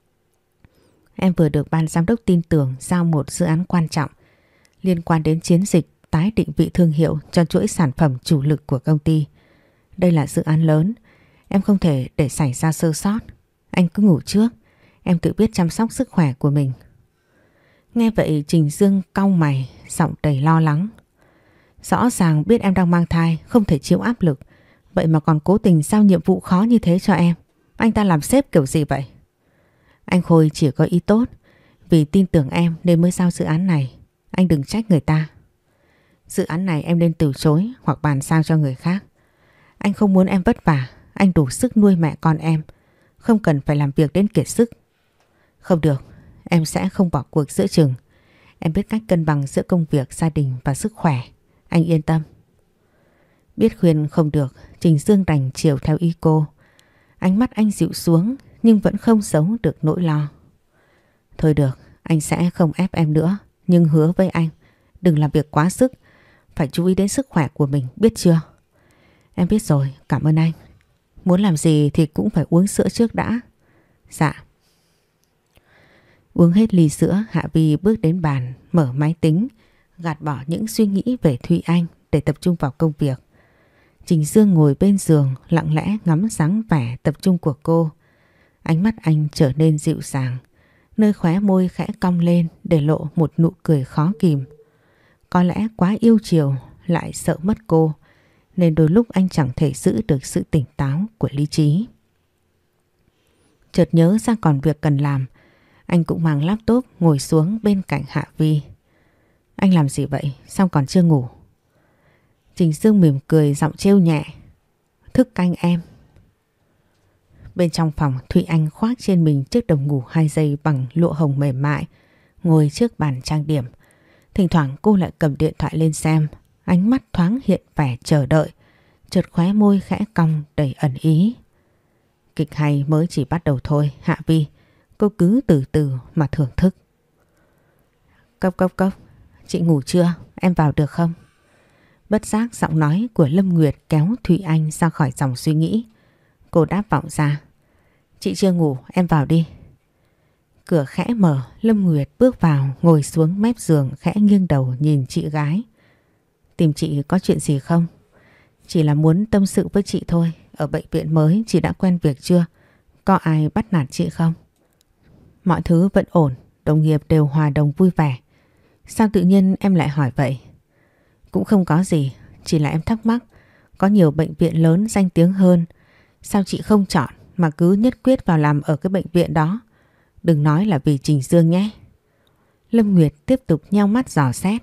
A: Em vừa được ban giám đốc tin tưởng giao một dự án quan trọng liên quan đến chiến dịch tái định vị thương hiệu cho chuỗi sản phẩm chủ lực của công ty. Đây là dự án lớn, em không thể để xảy ra sơ sót. Anh cứ ngủ trước, em tự biết chăm sóc sức khỏe của mình. Nghe vậy Trình Dương cau mày, giọng đầy lo lắng. Rõ ràng biết em đang mang thai, không thể chịu áp lực, vậy mà còn cố tình giao nhiệm vụ khó như thế cho em. Anh ta làm sếp kiểu gì vậy? Anh Khôi chỉ có ý tốt, vì tin tưởng em nên mới giao dự án này. Anh đừng trách người ta. Dự án này em nên từ chối hoặc bàn giao cho người khác. Anh không muốn em vất vả, anh đủ sức nuôi mẹ con em, không cần phải làm việc đến kiệt sức. Không được, em sẽ không bỏ cuộc giữa chừng. Em biết cách cân bằng giữa công việc, gia đình và sức khỏe. Anh yên tâm. Biết khuyên không được, Trình Dương đành chiều theo ý cô. Ánh mắt anh dịu xuống nhưng vẫn không giấu được nỗi lo. Thôi được, anh sẽ không ép em nữa, nhưng hứa với anh, đừng làm việc quá sức, phải chú ý đến sức khỏe của mình, biết chưa? Em biết rồi, cảm ơn anh. Muốn làm gì thì cũng phải uống sữa trước đã. Dạ. Uống hết ly sữa, Hạ Vi bước đến bàn, mở máy tính, gạt bỏ những suy nghĩ về Thụy Anh để tập trung vào công việc. Trình Dương ngồi bên giường lặng lẽ ngắm dáng vẻ tập trung của cô. Ánh mắt anh trở nên dịu dàng, nơi khóe môi khẽ cong lên để lộ một nụ cười khó kìm. Có lẽ quá yêu chiều lại sợ mất cô, nên đôi lúc anh chẳng thể giữ được sự tỉnh táo của lý trí. Chợt nhớ ra còn việc cần làm, anh cũng mang laptop ngồi xuống bên cạnh Hạ Vi. Anh làm gì vậy? Sao còn chưa ngủ? Trình Dương mỉm cười giọng trêu nhẹ. Thức canh em. Bên trong phòng, Thụy Anh khoác trên mình chiếc đồng ngủ 2 giây bằng lụa hồng mềm mại, ngồi trước bàn trang điểm. Thỉnh thoảng cô lại cầm điện thoại lên xem, ánh mắt thoáng hiện vẻ chờ đợi, chợt khóe môi khẽ cong đầy ẩn ý. Kịch hay mới chỉ bắt đầu thôi, Hạ Vi, cô cứ từ từ mà thưởng thức. Cốc cốc cốc, chị ngủ chưa? Em vào được không? Bất giác giọng nói của Lâm Nguyệt kéo Thụy Anh ra khỏi dòng suy nghĩ. Cô đáp vọng ra. Chị chưa ngủ, em vào đi. Cửa khẽ mở, Lâm Nguyệt bước vào, ngồi xuống mép giường khẽ nghiêng đầu nhìn chị gái. Tìm chị có chuyện gì không? Chỉ là muốn tâm sự với chị thôi. Ở bệnh viện mới chị đã quen việc chưa? Có ai bắt nạt chị không? Mọi thứ vẫn ổn, đồng nghiệp đều hòa đồng vui vẻ. Sao tự nhiên em lại hỏi vậy? Cũng không có gì, chỉ là em thắc mắc. Có nhiều bệnh viện lớn danh tiếng hơn, sao chị không chọn mà cứ nhất quyết vào làm ở cái bệnh viện đó? Đừng nói là vì Trình Dương nhé. Lâm Nguyệt tiếp tục nheo mắt dò xét.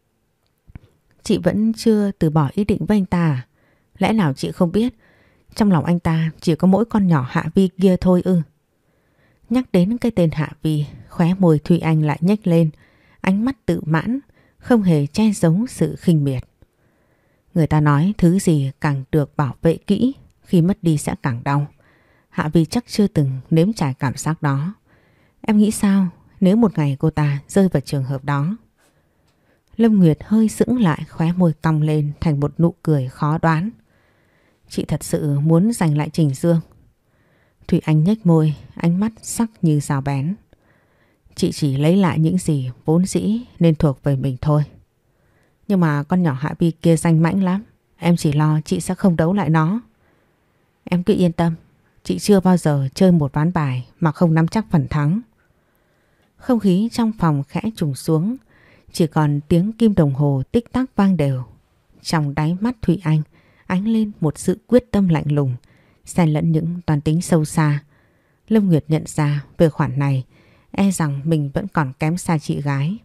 A: Chị vẫn chưa từ bỏ ý định với anh ta à? Lẽ nào chị không biết trong lòng anh ta chỉ có mỗi con nhỏ Hạ Vi kia thôi ư? Nhắc đến cái tên Hạ Vi, khóe môi Thụy Anh lại nhếch lên, ánh mắt tự mãn, không hề che giấu sự khinh miệt. Người ta nói thứ gì càng được bảo vệ kỹ, khi mất đi sẽ càng đau. Hạ Vi chắc chưa từng nếm trải cảm giác đó. Em nghĩ sao nếu một ngày cô ta rơi vào trường hợp đó? Lâm Nguyệt hơi sững lại, khóe môi cong lên thành một nụ cười khó đoán. Chị thật sự muốn giành lại Trình Dương? Thụy Anh nhếch môi, ánh mắt sắc như dao bén. Chị chỉ lấy lại những gì vốn dĩ nên thuộc về mình thôi. Nhưng mà con nhỏ Hạ Vi kia danh mãnh lắm. Em chỉ lo chị sẽ không đấu lại nó. Em cứ yên tâm, chị chưa bao giờ chơi một ván bài mà không nắm chắc phần thắng. Không khí trong phòng khẽ trùng xuống, chỉ còn tiếng kim đồng hồ tích tắc vang đều. Trong đáy mắt Thụy Anh ánh lên một sự quyết tâm lạnh lùng, xen lẫn những toan tính sâu xa. Lâm Nguyệt nhận ra về khoản này, e rằng mình vẫn còn kém xa chị gái.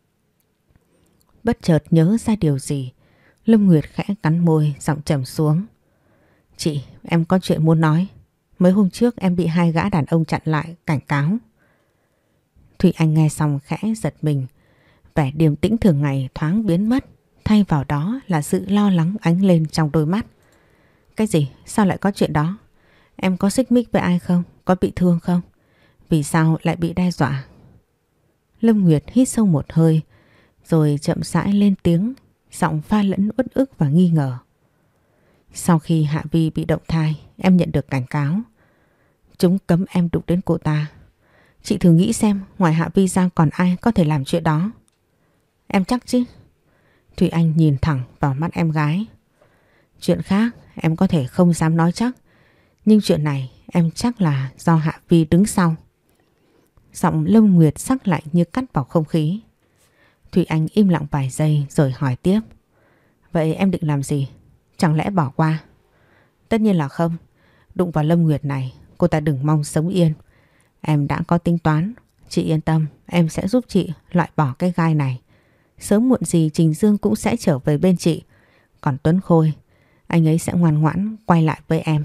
A: Bất chợt nhớ ra điều gì, Lâm Nguyệt khẽ cắn môi, giọng trầm xuống. Chị, em có chuyện muốn nói. Mấy hôm trước em bị 2 gã đàn ông chặn lại, cảnh cáo. Thụy Anh nghe xong khẽ giật mình, vẻ điềm tĩnh thường ngày thoáng biến mất, thay vào đó là sự lo lắng ánh lên trong đôi mắt. Cái gì? Sao lại có chuyện đó? Em có xích mích với ai không? Có bị thương không? Vì sao lại bị đe dọa? Lâm Nguyệt hít sâu một hơi, rồi chậm rãi lên tiếng, giọng pha lẫn uất ức và nghi ngờ. Sau khi Hạ Vi bị động thai, em nhận được cảnh cáo. Chúng cấm em đụng đến cô ta. Chị thử nghĩ xem, ngoài Hạ Vi ra còn ai có thể làm chuyện đó? Em chắc chứ? Thùy Anh nhìn thẳng vào mắt em gái. Chuyện khác em có thể không dám nói chắc, nhưng chuyện này em chắc là do Hạ Vi đứng sau. Giọng Lâm Nguyệt sắc lạnh như cắt vào không khí. Thùy Anh im lặng vài giây rồi hỏi tiếp. Vậy em định làm gì? Chẳng lẽ bỏ qua? Tất nhiên là không. Đụng vào Lâm Nguyệt này, cô ta đừng mong sống yên. Em đã có tính toán. Chị yên tâm, em sẽ giúp chị loại bỏ cái gai này. Sớm muộn gì Trình Dương cũng sẽ trở về bên chị. Còn Tuấn Khôi, anh ấy sẽ ngoan ngoãn quay lại với em.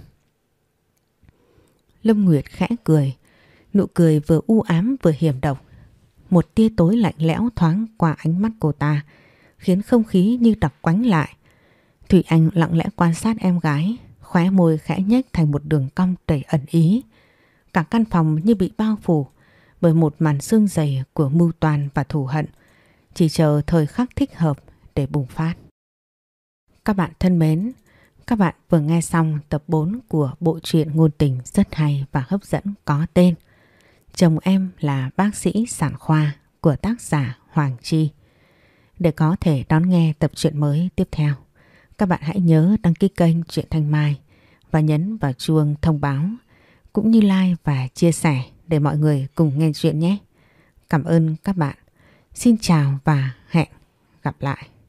A: Lâm Nguyệt khẽ cười. Nụ cười vừa u ám vừa hiểm độc. Một tia tối lạnh lẽo thoáng qua ánh mắt cô ta, khiến không khí như đặc quánh lại. Thủy Anh lặng lẽ quan sát em gái, khóe môi khẽ nhếch thành một đường cong đầy ẩn ý. Cả căn phòng như bị bao phủ bởi một màn sương dày của mưu toan và thù hận, chỉ chờ thời khắc thích hợp để bùng phát. Các bạn thân mến, các bạn vừa nghe xong tập 4 của bộ truyện ngôn tình rất hay và hấp dẫn có tên Chồng em là bác sĩ sản khoa của tác giả Hoàng Chi. Để có thể đón nghe tập truyện mới tiếp theo, các bạn hãy nhớ đăng ký kênh Truyện Thanh Mai và nhấn vào chuông thông báo cũng như like và chia sẻ để mọi người cùng nghe chuyện nhé. Cảm ơn các bạn. Xin chào và hẹn gặp lại.